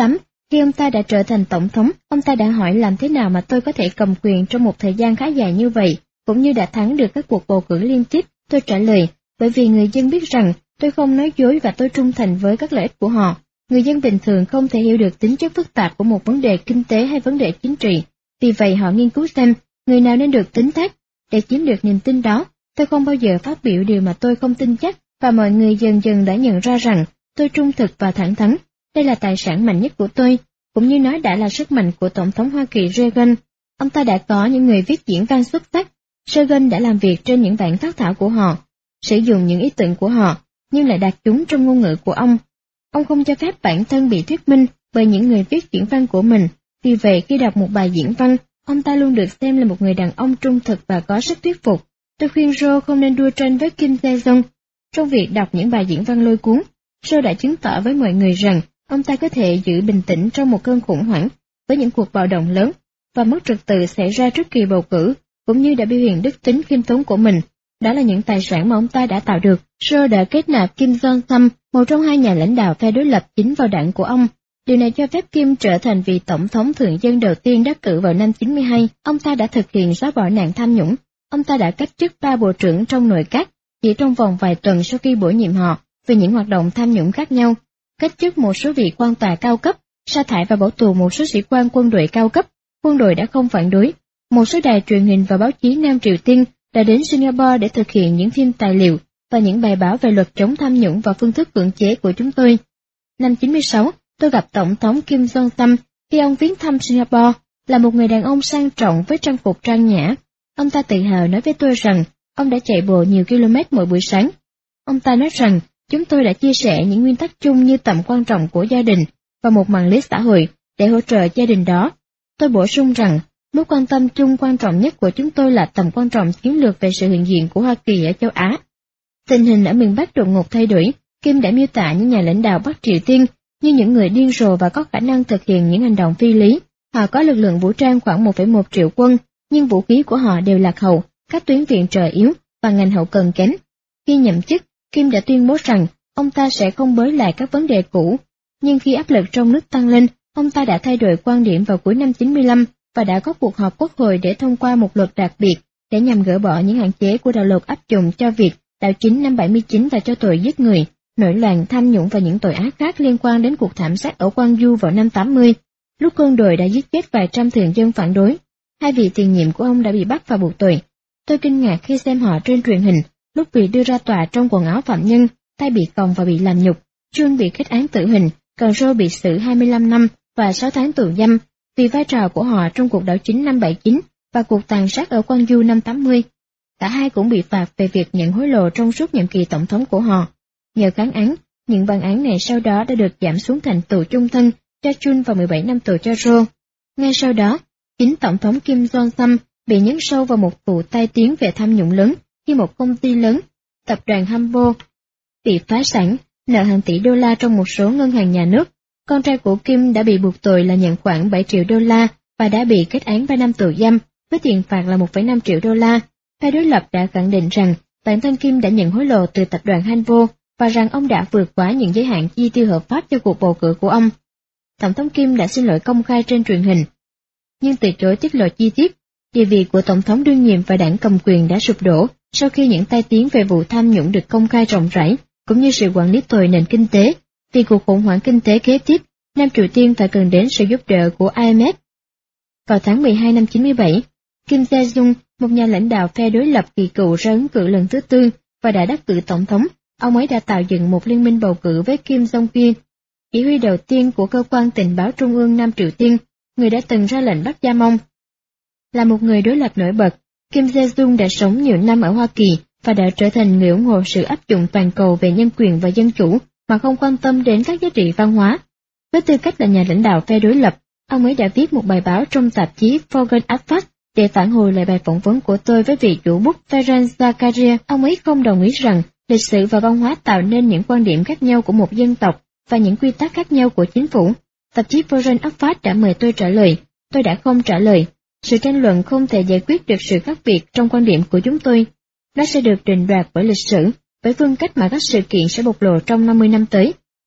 Khi ông ta đã trở thành tổng thống, ông ta đã hỏi làm thế nào mà tôi có thể cầm quyền trong một thời gian khá dài như vậy, cũng như đã thắng được các cuộc bầu cử liên tiếp. Tôi trả lời, bởi vì người dân biết rằng tôi không nói dối và tôi trung thành với các lợi ích của họ. Người dân bình thường không thể hiểu được tính chất phức tạp của một vấn đề kinh tế hay vấn đề chính trị. Vì vậy họ nghiên cứu xem người nào nên được tín thác. Để chiếm được niềm tin đó, tôi không bao giờ phát biểu điều mà tôi không tin chắc, và mọi người dần dần đã nhận ra rằng tôi trung thực và thẳng thắn. Đây là tài sản mạnh nhất của tôi, cũng như nó đã là sức mạnh của Tổng thống Hoa Kỳ Reagan. Ông ta đã có những người viết diễn văn xuất sắc. Reagan đã làm việc trên những bản phác thảo của họ, sử dụng những ý tưởng của họ, nhưng lại đặt chúng trong ngôn ngữ của ông. Ông không cho phép bản thân bị thuyết minh bởi những người viết diễn văn của mình. Vì vậy khi đọc một bài diễn văn, ông ta luôn được xem là một người đàn ông trung thực và có sức thuyết phục. Tôi khuyên Joe không nên đua tranh với Kim Dae-jung trong việc đọc những bài diễn văn lôi cuốn. Joe đã chứng tỏ với mọi người rằng ông ta có thể giữ bình tĩnh trong một cơn khủng hoảng với những cuộc bạo động lớn và mất trật tự xảy ra trước kỳ bầu cử, cũng như đã biểu hiện đức tính khiêm tốn của mình. Đó là những tài sản mà ông ta đã tạo được. Joe đã kết nạp Kim Jong-nam, một trong hai nhà lãnh đạo phe đối lập chính vào đảng của ông. Điều này cho phép Kim trở thành vị tổng thống thường dân đầu tiên đắc cử vào năm 92. Ông ta đã thực hiện xóa bỏ nạn tham nhũng. Ông ta đã cách chức 3 bộ trưởng trong nội các chỉ trong vòng vài tuần sau khi bổ nhiệm họ vì những hoạt động tham nhũng khác nhau, cách chức một số vị quan tòa cao cấp, sa thải và bỏ tù một số sĩ quan quân đội cao cấp. Quân đội đã không phản đối. Một số đài truyền hình và báo chí Nam Triều Tiên đã đến Singapore để thực hiện những phim tài liệu và những bài báo về luật chống tham nhũng và phương thức cưỡng chế của chúng tôi. Năm 96, tôi gặp Tổng thống Kim Jong-nam khi ông viếng thăm Singapore, là một người đàn ông sang trọng với trang phục trang nhã. Ông ta tự hào nói với tôi rằng ông đã chạy bộ nhiều km mỗi buổi sáng. Ông ta nói rằng chúng tôi đã chia sẻ những nguyên tắc chung như tầm quan trọng của gia đình và một mạng lưới xã hội để hỗ trợ gia đình đó. Tôi bổ sung rằng mối quan tâm chung quan trọng nhất của chúng tôi là tầm quan trọng chiến lược về sự hiện diện của Hoa Kỳ ở châu Á. Tình hình ở miền Bắc đột ngột thay đổi. Kim đã miêu tả những nhà lãnh đạo Bắc Triều Tiên như những người điên rồ và có khả năng thực hiện những hành động phi lý. Họ có lực lượng vũ trang khoảng 1,1 triệu quân, nhưng vũ khí của họ đều lạc hậu, các tuyến viện trợ yếu và ngành hậu cần kém. Khi nhậm chức, Kim đã tuyên bố rằng ông ta sẽ không bới lại các vấn đề cũ, nhưng khi áp lực trong nước tăng lên, ông ta đã thay đổi quan điểm vào cuối năm 95 và đã có cuộc họp quốc hội để thông qua một luật đặc biệt để nhằm gỡ bỏ những hạn chế của đạo luật áp dụng cho việc đảo chính năm 79 và cho tội giết người, nổi loạn, tham nhũng và những tội ác khác liên quan đến cuộc thảm sát ở Gwangju vào năm 80, lúc quân đội đã giết chết vài trăm thường dân phản đối. Hai vị tiền nhiệm của ông đã bị bắt và buộc tội. Tôi kinh ngạc khi xem họ trên truyền hình, lúc bị đưa ra tòa trong quần áo phạm nhân, tay bị còng và bị làm nhục. Jun bị kết án tử hình, còn Joe bị xử 25 năm và 6 tháng tù giam vì vai trò của họ trong cuộc đảo chính năm 79 và cuộc tàn sát ở Gwangju năm 80. Cả hai cũng bị phạt về việc nhận hối lộ trong suốt nhiệm kỳ tổng thống của họ. Nhờ kháng án, những bản án này sau đó đã được giảm xuống thành tù chung thân cho Jun và 17 năm tù cho Joe. Ngay sau đó, chính Tổng thống Kim Jong-nam bị nhấn sâu vào một vụ tai tiếng về tham nhũng lớn khi một công ty lớn, tập đoàn Hambo, bị phá sản, nợ hàng tỷ đô la trong một số ngân hàng nhà nước. Con trai của Kim đã bị buộc tội là nhận khoảng 7 triệu đô la và đã bị kết án 3 năm tù giam, với tiền phạt là 1,5 triệu đô la. Phe đối lập đã khẳng định rằng bản thân Kim đã nhận hối lộ từ tập đoàn Hanwha và rằng ông đã vượt quá những giới hạn chi tiêu hợp pháp cho cuộc bầu cử của ông. Tổng thống Kim đã xin lỗi công khai trên truyền hình, nhưng từ chối tiết lộ chi tiết. Địa vị của tổng thống đương nhiệm và đảng cầm quyền đã sụp đổ sau khi những tai tiếng về vụ tham nhũng được công khai rộng rãi, cũng như sự quản lý tồi nền kinh tế. Vì cuộc khủng hoảng kinh tế kế tiếp, Nam Triều Tiên phải cần đến sự giúp đỡ của IMF. Vào tháng 12 năm 97, Kim Dae-jung, một nhà lãnh đạo phe đối lập kỳ cựu ra ứng cử lần thứ tư và đã đắc cử tổng thống. Ông ấy đã tạo dựng một liên minh bầu cử với Kim Jong-pil, chỉ huy đầu tiên của cơ quan tình báo trung ương Nam Triều Tiên, người đã từng ra lệnh bắt Gia Mông. Là một người đối lập nổi bật, Kim Dae-jung đã sống nhiều năm ở Hoa Kỳ và đã trở thành người ủng hộ sự áp dụng toàn cầu về nhân quyền và dân chủ mà không quan tâm đến các giá trị văn hóa. Với tư cách là nhà lãnh đạo phe đối lập, ông ấy đã viết một bài báo trong tạp chí Foreign Affairs để phản hồi lại bài phỏng vấn của tôi với vị chủ bút Ferenc Zakaria. Ông ấy không đồng ý rằng lịch sử và văn hóa tạo nên những quan điểm khác nhau của một dân tộc và những quy tắc khác nhau của chính phủ. Tạp chí Foreign Affairs đã mời tôi trả lời. Tôi đã không trả lời. Sự tranh luận không thể giải quyết được sự khác biệt trong quan điểm của chúng tôi. Nó sẽ được định đoạt bởi lịch sử, bởi phương cách mà các sự kiện sẽ bộc lộ trong 50 năm tới.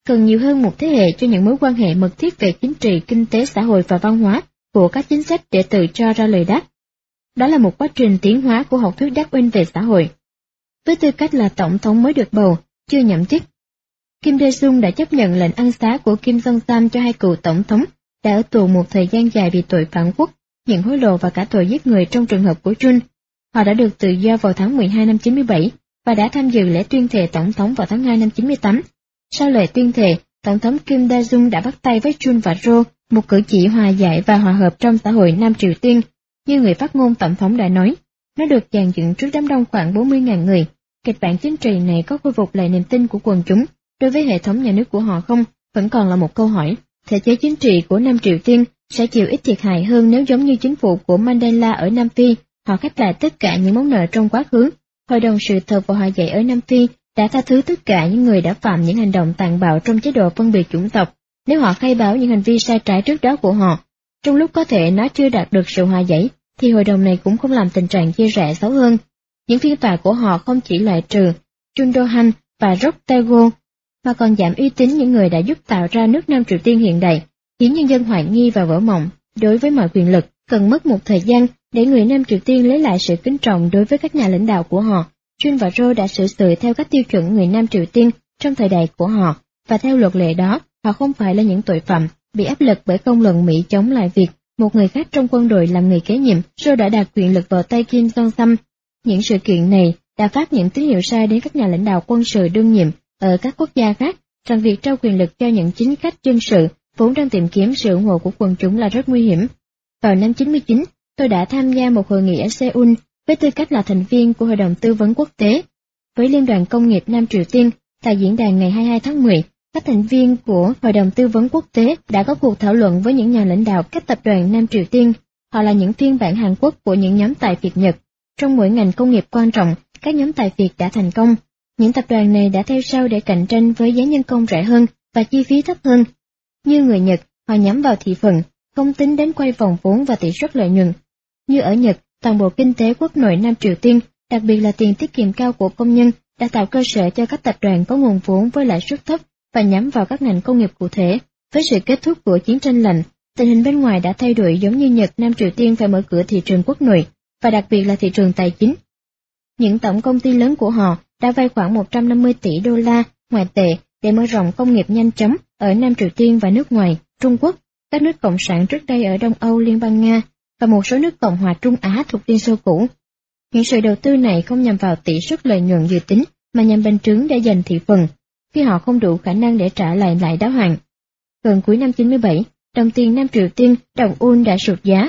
cần nhiều hơn một thế hệ cho những mối quan hệ mật thiết về chính trị, kinh tế, xã hội và văn hóa của các chính sách để tự cho ra lời đáp. Đó là một quá trình tiến hóa của học thuyết đáp ứng về xã hội. Với tư cách là tổng thống mới được bầu, chưa nhậm chức, Kim Dae-jung đã chấp nhận lệnh ân xá của Kim Jong-sam cho hai cựu tổng thống đã ở tù một thời gian dài vì tội phản quốc, nhận hối lộ và cả tội giết người trong trường hợp của Jun. Họ đã được tự do vào tháng 12 năm 97 và đã tham dự lễ tuyên thệ tổng thống vào tháng 2 năm 98. Sau lễ tuyên thệ, Tổng thống Kim Dae-jung đã bắt tay với Jun và Ro, một cử chỉ hòa giải và hòa hợp trong xã hội Nam Triều Tiên. Như người phát ngôn tổng thống đã nói, nó được dàn dựng trước đám đông khoảng 40.000 người. Kịch bản chính trị này có khôi phục lại niềm tin của quần chúng đối với hệ thống nhà nước của họ không, vẫn còn là một câu hỏi. Thể chế chính trị của Nam Triều Tiên sẽ chịu ít thiệt hại hơn nếu giống như chính phủ của Mandela ở Nam Phi, họ khép lại tất cả những món nợ trong quá khứ. Hội đồng sự thật và hòa giải ở Nam Phi đã tha thứ tất cả những người đã phạm những hành động tàn bạo trong chế độ phân biệt chủng tộc, nếu họ khai báo những hành vi sai trái trước đó của họ. Trong lúc có thể nó chưa đạt được sự hòa giải, thì hội đồng này cũng không làm tình trạng chia rẽ xấu hơn. Những phiên tòa của họ không chỉ loại trừ Chun Do-han và Rock Tae-go, mà còn giảm uy tín những người đã giúp tạo ra nước Nam Triều Tiên hiện đại, khiến nhân dân hoài nghi và vỡ mộng đối với mọi quyền lực. Cần mất một thời gian để người Nam Triều Tiên lấy lại sự kính trọng đối với các nhà lãnh đạo của họ. Jun và Ro đã xử sự theo các tiêu chuẩn người Nam Triều Tiên trong thời đại của họ, và theo luật lệ đó, họ không phải là những tội phạm bị áp lực bởi công luận Mỹ chống lại việc một người khác trong quân đội làm người kế nhiệm. Ro đã đặt quyền lực vào tay Kim Jong-sam. Những sự kiện này đã phát những tín hiệu sai đến các nhà lãnh đạo quân sự đương nhiệm ở các quốc gia khác rằng việc trao quyền lực cho những chính khách dân sự vốn đang tìm kiếm sự ủng hộ của quần chúng là rất nguy hiểm. Vào năm 99, tôi đã tham gia một hội nghị ở Seoul với tư cách là thành viên của Hội đồng Tư vấn Quốc tế. Với Liên đoàn Công nghiệp Nam Triều Tiên, tại diễn đàn ngày 22 tháng 10, các thành viên của Hội đồng Tư vấn Quốc tế đã có cuộc thảo luận với những nhà lãnh đạo các tập đoàn Nam Triều Tiên. Họ là những phiên bản Hàn Quốc của những nhóm tài phiệt Nhật. Trong mỗi ngành công nghiệp quan trọng, các nhóm tài phiệt đã thành công. Những tập đoàn này đã theo sau để cạnh tranh với giá nhân công rẻ hơn và chi phí thấp hơn. Như người Nhật, họ nhắm vào thị phần, không tính đến quay vòng vốn và tỷ suất lợi nhuận. Như ở Nhật, toàn bộ kinh tế quốc nội Nam Triều Tiên, đặc biệt là tiền tiết kiệm cao của công nhân, đã tạo cơ sở cho các tập đoàn có nguồn vốn với lãi suất thấp và nhắm vào các ngành công nghiệp cụ thể. Với sự kết thúc của chiến tranh lạnh, tình hình bên ngoài đã thay đổi giống như Nhật. Nam Triều Tiên phải mở cửa thị trường quốc nội, và đặc biệt là thị trường tài chính. Những tổng công ty lớn của họ đã vay khoảng 150 tỷ đô la ngoại tệ để mở rộng công nghiệp nhanh chóng ở Nam Triều Tiên và nước ngoài, Trung Quốc, các nước cộng sản trước đây ở Đông Âu, Liên bang Nga và một số nước Cộng hòa Trung Á thuộc Liên Xô cũ. Những sự đầu tư này không nhằm vào tỷ suất lợi nhuận dự tính, mà nhằm bành trướng để giành thị phần, khi họ không đủ khả năng để trả lại đáo hạn. Gần cuối năm 97, đồng tiền Nam Triều Tiên, đồng won đã sụt giá.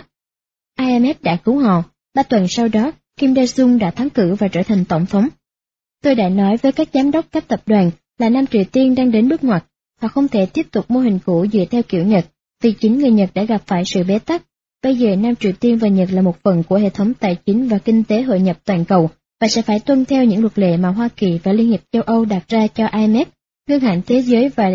IMF đã cứu họ. 3 tuần sau đó, Kim Dae-jung đã thắng cử và trở thành tổng thống. Tôi đã nói với các giám đốc các tập đoàn là Nam Triều Tiên đang đến bước ngoặt, họ không thể tiếp tục mô hình cũ dựa theo kiểu Nhật, vì chính người Nhật đã gặp phải sự bế tắc. Bây giờ Nam Triều Tiên và Nhật là một phần của hệ thống tài chính và kinh tế hội nhập toàn cầu, và sẽ phải tuân theo những luật lệ mà Hoa Kỳ và Liên hiệp châu Âu đặt ra cho IMF, Ngân hàng Thế giới và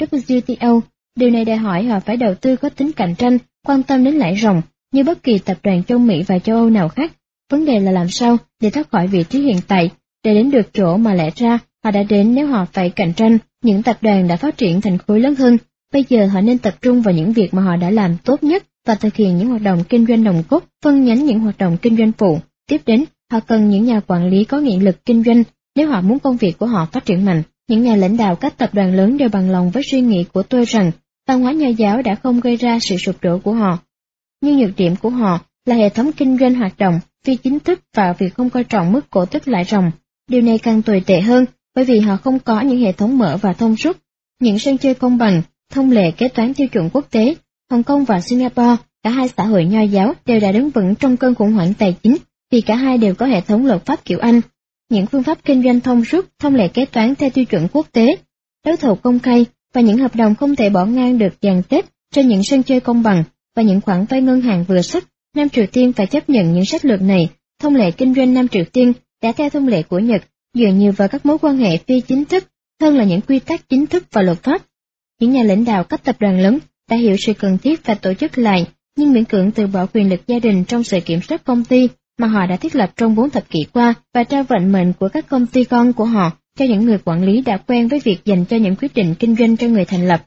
WTO. Điều này đòi hỏi họ phải đầu tư có tính cạnh tranh, quan tâm đến lãi ròng, như bất kỳ tập đoàn châu Mỹ và châu Âu nào khác. Vấn đề là làm sao để thoát khỏi vị trí hiện tại, để đến được chỗ mà lẽ ra họ đã đến nếu họ phải cạnh tranh. Những tập đoàn đã phát triển thành khối lớn hơn, bây giờ họ nên tập trung vào những việc mà họ đã làm tốt nhất và thực hiện những hoạt động kinh doanh nòng cốt, phân nhánh những hoạt động kinh doanh phụ. Tiếp đến, họ cần những nhà quản lý có nghị lực kinh doanh nếu họ muốn công việc của họ phát triển mạnh. Những nhà lãnh đạo các tập đoàn lớn đều bằng lòng với suy nghĩ của tôi rằng văn hóa Nho giáo đã không gây ra sự sụp đổ của họ. Nhưng nhược điểm của họ là hệ thống kinh doanh hoạt động phi chính thức và việc không coi trọng mức cổ tức lãi ròng. Điều này càng tồi tệ hơn bởi vì họ không có những hệ thống mở và thông suốt, những sân chơi công bằng, thông lệ kế toán tiêu chuẩn quốc tế. Hồng Kông và Singapore, cả hai xã hội Nho giáo đều đã đứng vững trong cơn khủng hoảng tài chính vì cả hai đều có hệ thống luật pháp kiểu Anh. Những phương pháp kinh doanh thông suốt, thông lệ kế toán theo tiêu chuẩn quốc tế, đấu thầu công khai và những hợp đồng không thể bỏ ngang được dàn xếp trên những sân chơi công bằng và những khoản vay ngân hàng vừa sức. Nam Triều Tiên phải chấp nhận những sách lược này. Thông lệ kinh doanh Nam Triều Tiên đã theo thông lệ của Nhật, dựa nhiều vào các mối quan hệ phi chính thức hơn là những quy tắc chính thức và luật pháp. Những nhà lãnh đạo các tập đoàn lớn đã hiểu sự cần thiết phải tổ chức lại, nhưng miễn cưỡng từ bỏ quyền lực gia đình trong sự kiểm soát công ty mà họ đã thiết lập trong 4 thập kỷ qua và trao vận mệnh của các công ty con của họ cho những người quản lý đã quen với việc dành cho những quyết định kinh doanh cho người thành lập.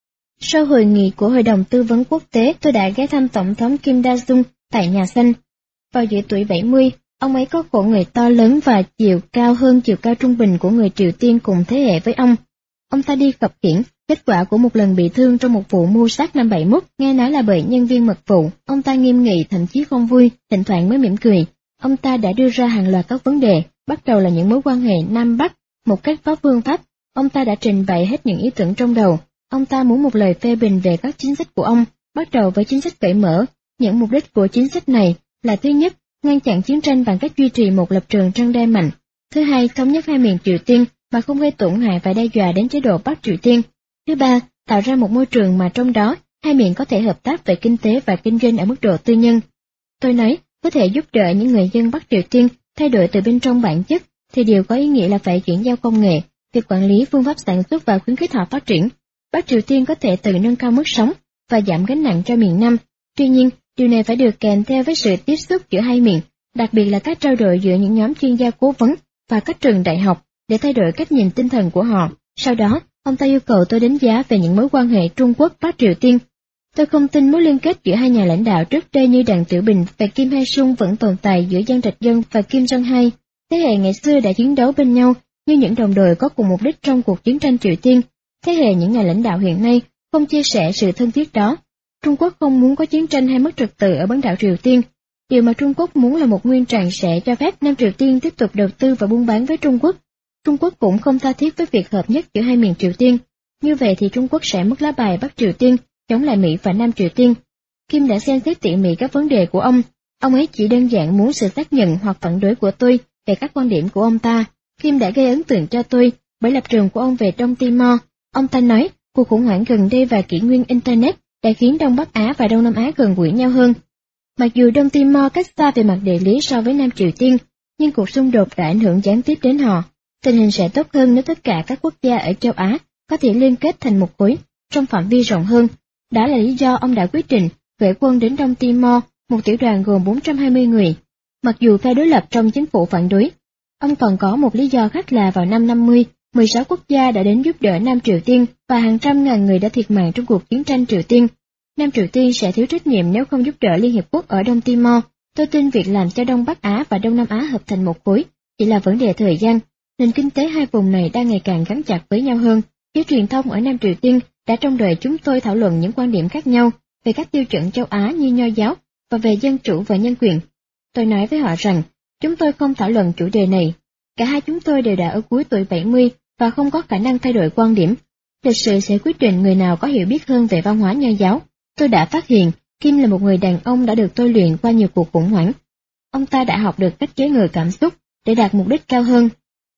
Sau hội nghị của Hội đồng Tư vấn Quốc tế, tôi đã ghé thăm Tổng thống Kim Dae-jung tại Nhà Xanh. Vào giữa tuổi 70, ông ấy có khổ người to lớn và chiều cao hơn chiều cao trung bình của người Triều Tiên cùng thế hệ với ông. Ông ta đi khập khiễng, kết quả của một lần bị thương trong một vụ mưu sát năm 71, nghe nói là bởi nhân viên mật vụ. Ông ta nghiêm nghị, thậm chí không vui, thỉnh thoảng mới mỉm cười. Ông ta đã đưa ra hàng loạt các vấn đề, bắt đầu là những mối quan hệ Nam Bắc, một cách có phương pháp. Ông ta đã trình bày hết những ý tưởng trong đầu. Ông ta muốn một lời phê bình về các chính sách của ông, bắt đầu với chính sách cởi mở. Những mục đích của chính sách này là: thứ nhất, ngăn chặn chiến tranh bằng cách duy trì một lập trường răn đe mạnh; thứ hai, thống nhất hai miền Triều Tiên mà không gây tổn hại và đe dọa đến chế độ Bắc Triều Tiên; thứ ba, tạo ra một môi trường mà trong đó hai miền có thể hợp tác về kinh tế và kinh doanh ở mức độ tư nhân. Tôi nói, có thể giúp đỡ những người dân Bắc Triều Tiên thay đổi từ bên trong bản chất, thì điều có ý nghĩa là phải chuyển giao công nghệ, việc quản lý, phương pháp sản xuất và khuyến khích họ phát triển. Bắc Triều Tiên có thể tự nâng cao mức sống và giảm gánh nặng cho miền Nam. Tuy nhiên, điều này phải được kèm theo với sự tiếp xúc giữa hai miền, đặc biệt là các trao đổi giữa những nhóm chuyên gia cố vấn và các trường đại học để thay đổi cách nhìn tinh thần của họ. Sau đó, ông ta yêu cầu tôi đánh giá về những mối quan hệ Trung Quốc-Bắc Triều Tiên. Tôi không tin mối liên kết giữa hai nhà lãnh đạo trước đây như Đặng Tiểu Bình và Kim Hai-sung vẫn tồn tại giữa Giang Trạch Dân và Kim Jong-hai. Thế hệ ngày xưa đã chiến đấu bên nhau như những đồng đội có cùng mục đích trong cuộc chiến tranh Triều Tiên. Thế hệ những nhà lãnh đạo hiện nay không chia sẻ sự thân thiết đó. Trung Quốc không muốn có chiến tranh hay mất trật tự ở bán đảo Triều Tiên. Điều mà Trung Quốc muốn là một nguyên trạng sẽ cho phép Nam Triều Tiên tiếp tục đầu tư và buôn bán với Trung Quốc. Trung Quốc cũng không tha thiết với việc hợp nhất giữa hai miền Triều Tiên. Như vậy thì Trung Quốc sẽ mất lá bài Bắc Triều Tiên, chống lại Mỹ và Nam Triều Tiên. Kim đã xem xét tỉ mỉ các vấn đề của ông. Ông ấy chỉ đơn giản muốn sự xác nhận hoặc phản đối của tôi về các quan điểm của ông ta. Kim đã gây ấn tượng cho tôi bởi lập trường của ông về Đông Timor. Ông ta nói, cuộc khủng hoảng gần đây và kỷ nguyên Internet đã khiến Đông Bắc Á và Đông Nam Á gần gũi nhau hơn. Mặc dù Đông Timor cách xa về mặt địa lý so với Nam Triều Tiên, nhưng cuộc xung đột đã ảnh hưởng gián tiếp đến họ. Tình hình sẽ tốt hơn nếu tất cả các quốc gia ở châu Á có thể liên kết thành một khối trong phạm vi rộng hơn. Đó là lý do ông đã quyết định gửi quân đến Đông Timor, một tiểu đoàn gồm 420 người. Mặc dù phe đối lập trong chính phủ phản đối, ông còn có một lý do khác là vào năm 50, 16 quốc gia đã đến giúp đỡ Nam Triều Tiên và hàng trăm ngàn người đã thiệt mạng trong cuộc chiến tranh Triều Tiên. Nam Triều Tiên sẽ thiếu trách nhiệm nếu không giúp đỡ Liên Hiệp Quốc ở Đông Timor. Tôi tin việc làm cho Đông Bắc Á và Đông Nam Á hợp thành một khối chỉ là vấn đề thời gian. Nền kinh tế hai vùng này đang ngày càng gắn chặt với nhau hơn. Giới truyền thông ở Nam Triều Tiên đã trong đời chúng tôi thảo luận những quan điểm khác nhau về các tiêu chuẩn châu Á như Nho giáo và về dân chủ và nhân quyền. Tôi nói với họ rằng, chúng tôi không thảo luận chủ đề này. Cả hai chúng tôi đều đã ở cuối tuổi 70 và không có khả năng thay đổi quan điểm. Lịch sử sẽ quyết định người nào có hiểu biết hơn về văn hóa Nho giáo. Tôi đã phát hiện, Kim là một người đàn ông đã được tôi luyện qua nhiều cuộc khủng hoảng. Ông ta đã học được cách chế ngự cảm xúc để đạt mục đích cao hơn.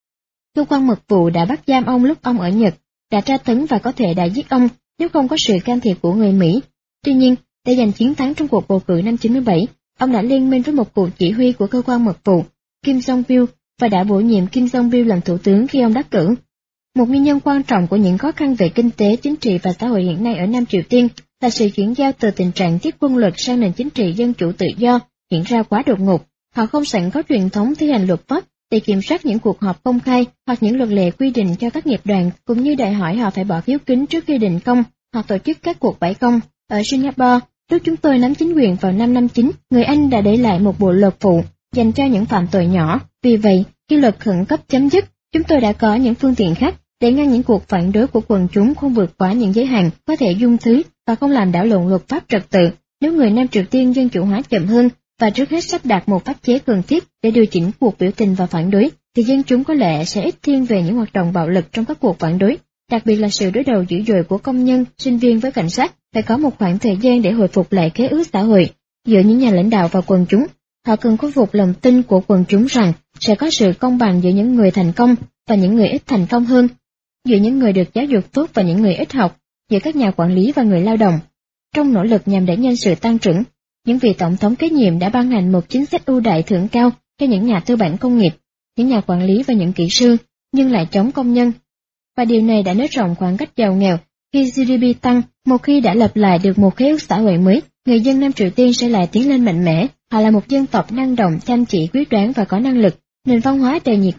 Cơ quan mật vụ đã bắt giam ông lúc ông ở Nhật, đã tra tấn và có thể đã giết ông nếu không có sự can thiệp của người Mỹ. Tuy nhiên, để giành chiến thắng trong cuộc bầu cử năm 97, ông đã liên minh với một cựu chỉ huy của cơ quan mật vụ, Kim Jong-il, và đã bổ nhiệm Kim Jong-il làm thủ tướng khi ông đắc cử. Một nguyên nhân quan trọng của những khó khăn về kinh tế, chính trị và xã hội hiện nay ở Nam Triều Tiên là sự chuyển giao từ tình trạng thiết quân luật sang nền chính trị dân chủ tự do diễn ra quá đột ngột. Họ không sẵn có truyền thống thi hành luật pháp để kiểm soát những cuộc họp công khai hoặc những luật lệ quy định cho các nghiệp đoàn, cũng như đòi hỏi họ phải bỏ phiếu kín trước khi định công hoặc tổ chức các cuộc bãi công. Ở Singapore, lúc chúng tôi nắm chính quyền vào năm 59, người Anh đã để lại một bộ luật phụ dành cho những phạm tội nhỏ. Vì vậy, khi luật khẩn cấp chấm dứt, chúng tôi đã có những phương tiện khác để ngăn những cuộc phản đối của quần chúng không vượt quá những giới hạn có thể dung thứ và không làm đảo lộn luật pháp trật tự. Nếu người Nam Triều Tiên dân chủ hóa chậm hơn và trước hết sắp đặt một pháp chế cần thiết để điều chỉnh cuộc biểu tình và phản đối, thì dân chúng có lẽ sẽ ít thiên về những hoạt động bạo lực trong các cuộc phản đối, đặc biệt là sự đối đầu dữ dội của công nhân, sinh viên với cảnh sát. Phải có một khoảng thời gian để hồi phục lại khế ước xã hội giữa những nhà lãnh đạo và quần chúng. Họ cần khôi phục lòng tin của quần chúng rằng sẽ có sự công bằng giữa những người thành công và những người ít thành công hơn, giữa những người được giáo dục tốt và những người ít học, giữa các nhà quản lý và người lao động. Trong nỗ lực nhằm đẩy nhanh sự tăng trưởng, những vị tổng thống kế nhiệm đã ban hành một chính sách ưu đãi thưởng cao cho những nhà tư bản công nghiệp, những nhà quản lý và những kỹ sư, nhưng lại chống công nhân. Và điều này đã nới rộng khoảng cách giàu nghèo. Khi GDP tăng, một khi đã lập lại được một khế ước xã hội mới, người dân Nam Triều Tiên sẽ lại tiến lên mạnh mẽ. Họ là một dân tộc năng động, chăm chỉ, quyết đoán và có năng lực. Nền văn hóa đầy nhiệt huyết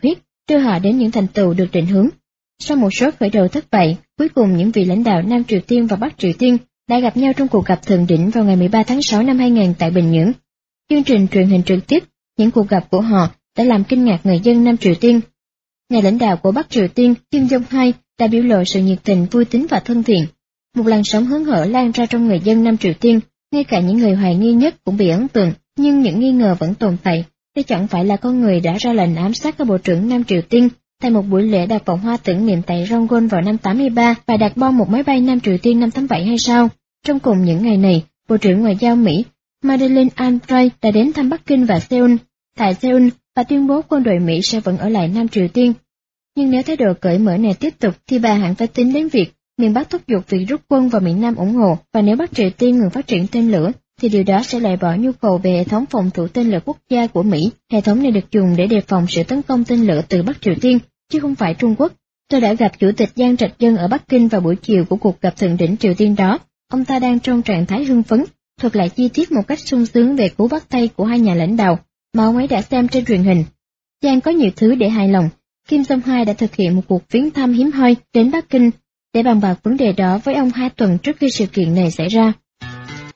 đưa họ đến những thành tựu được định hướng. Sau một số khởi đầu thất bại, cuối cùng những vị lãnh đạo Nam Triều Tiên và Bắc Triều Tiên đã gặp nhau trong cuộc gặp thượng đỉnh vào ngày 13 tháng 6 năm 2000 tại Bình Nhưỡng. Chương trình truyền hình trực tiếp, những cuộc gặp của họ đã làm kinh ngạc người dân Nam Triều Tiên. Nhà lãnh đạo của Bắc Triều Tiên Kim Jong-hai đã biểu lộ sự nhiệt tình, vui tính và thân thiện. Một làn sóng hớn hở lan ra trong người dân Nam Triều Tiên, ngay cả những người hoài nghi nhất cũng bị ấn tượng, nhưng những nghi ngờ vẫn tồn tại. Đây chẳng phải là con người đã ra lệnh ám sát các bộ trưởng Nam Triều Tiên tại một buổi lễ đặt vòng hoa tưởng niệm tại Rangoon vào năm 83 và đặt bom một máy bay Nam Triều Tiên năm 87 hay sao? Trong cùng những ngày này, Bộ trưởng Ngoại giao Mỹ Madeleine Albright đã đến thăm Bắc Kinh và Seoul. Tại Seoul, bà tuyên bố quân đội Mỹ sẽ vẫn ở lại Nam Triều Tiên. Nhưng nếu thái độ cởi mở này tiếp tục thì bà hẳn phải tính đến việc miền Bắc thúc giục việc rút quân vào miền Nam ủng hộ, và nếu Bắc Triều Tiên ngừng phát triển tên lửa, thì điều đó sẽ loại bỏ nhu cầu về hệ thống phòng thủ tên lửa quốc gia của Mỹ. Hệ thống này được dùng để đề phòng sự tấn công tên lửa từ Bắc Triều Tiên, chứ không phải Trung Quốc. Tôi đã gặp Chủ tịch Giang Trạch Dân ở Bắc Kinh vào buổi chiều của cuộc gặp thượng đỉnh Triều Tiên đó. Ông ta đang trong trạng thái hưng phấn, thuật lại chi tiết một cách sung sướng về cú bắt tay của hai nhà lãnh đạo mà ông ấy đã xem trên truyền hình. Giang có nhiều thứ để hài lòng. Kim Jong-hai đã thực hiện một cuộc viếng thăm hiếm hoi đến Bắc Kinh để bàn bạc vấn đề đó với ông 2 tuần trước khi sự kiện này xảy ra.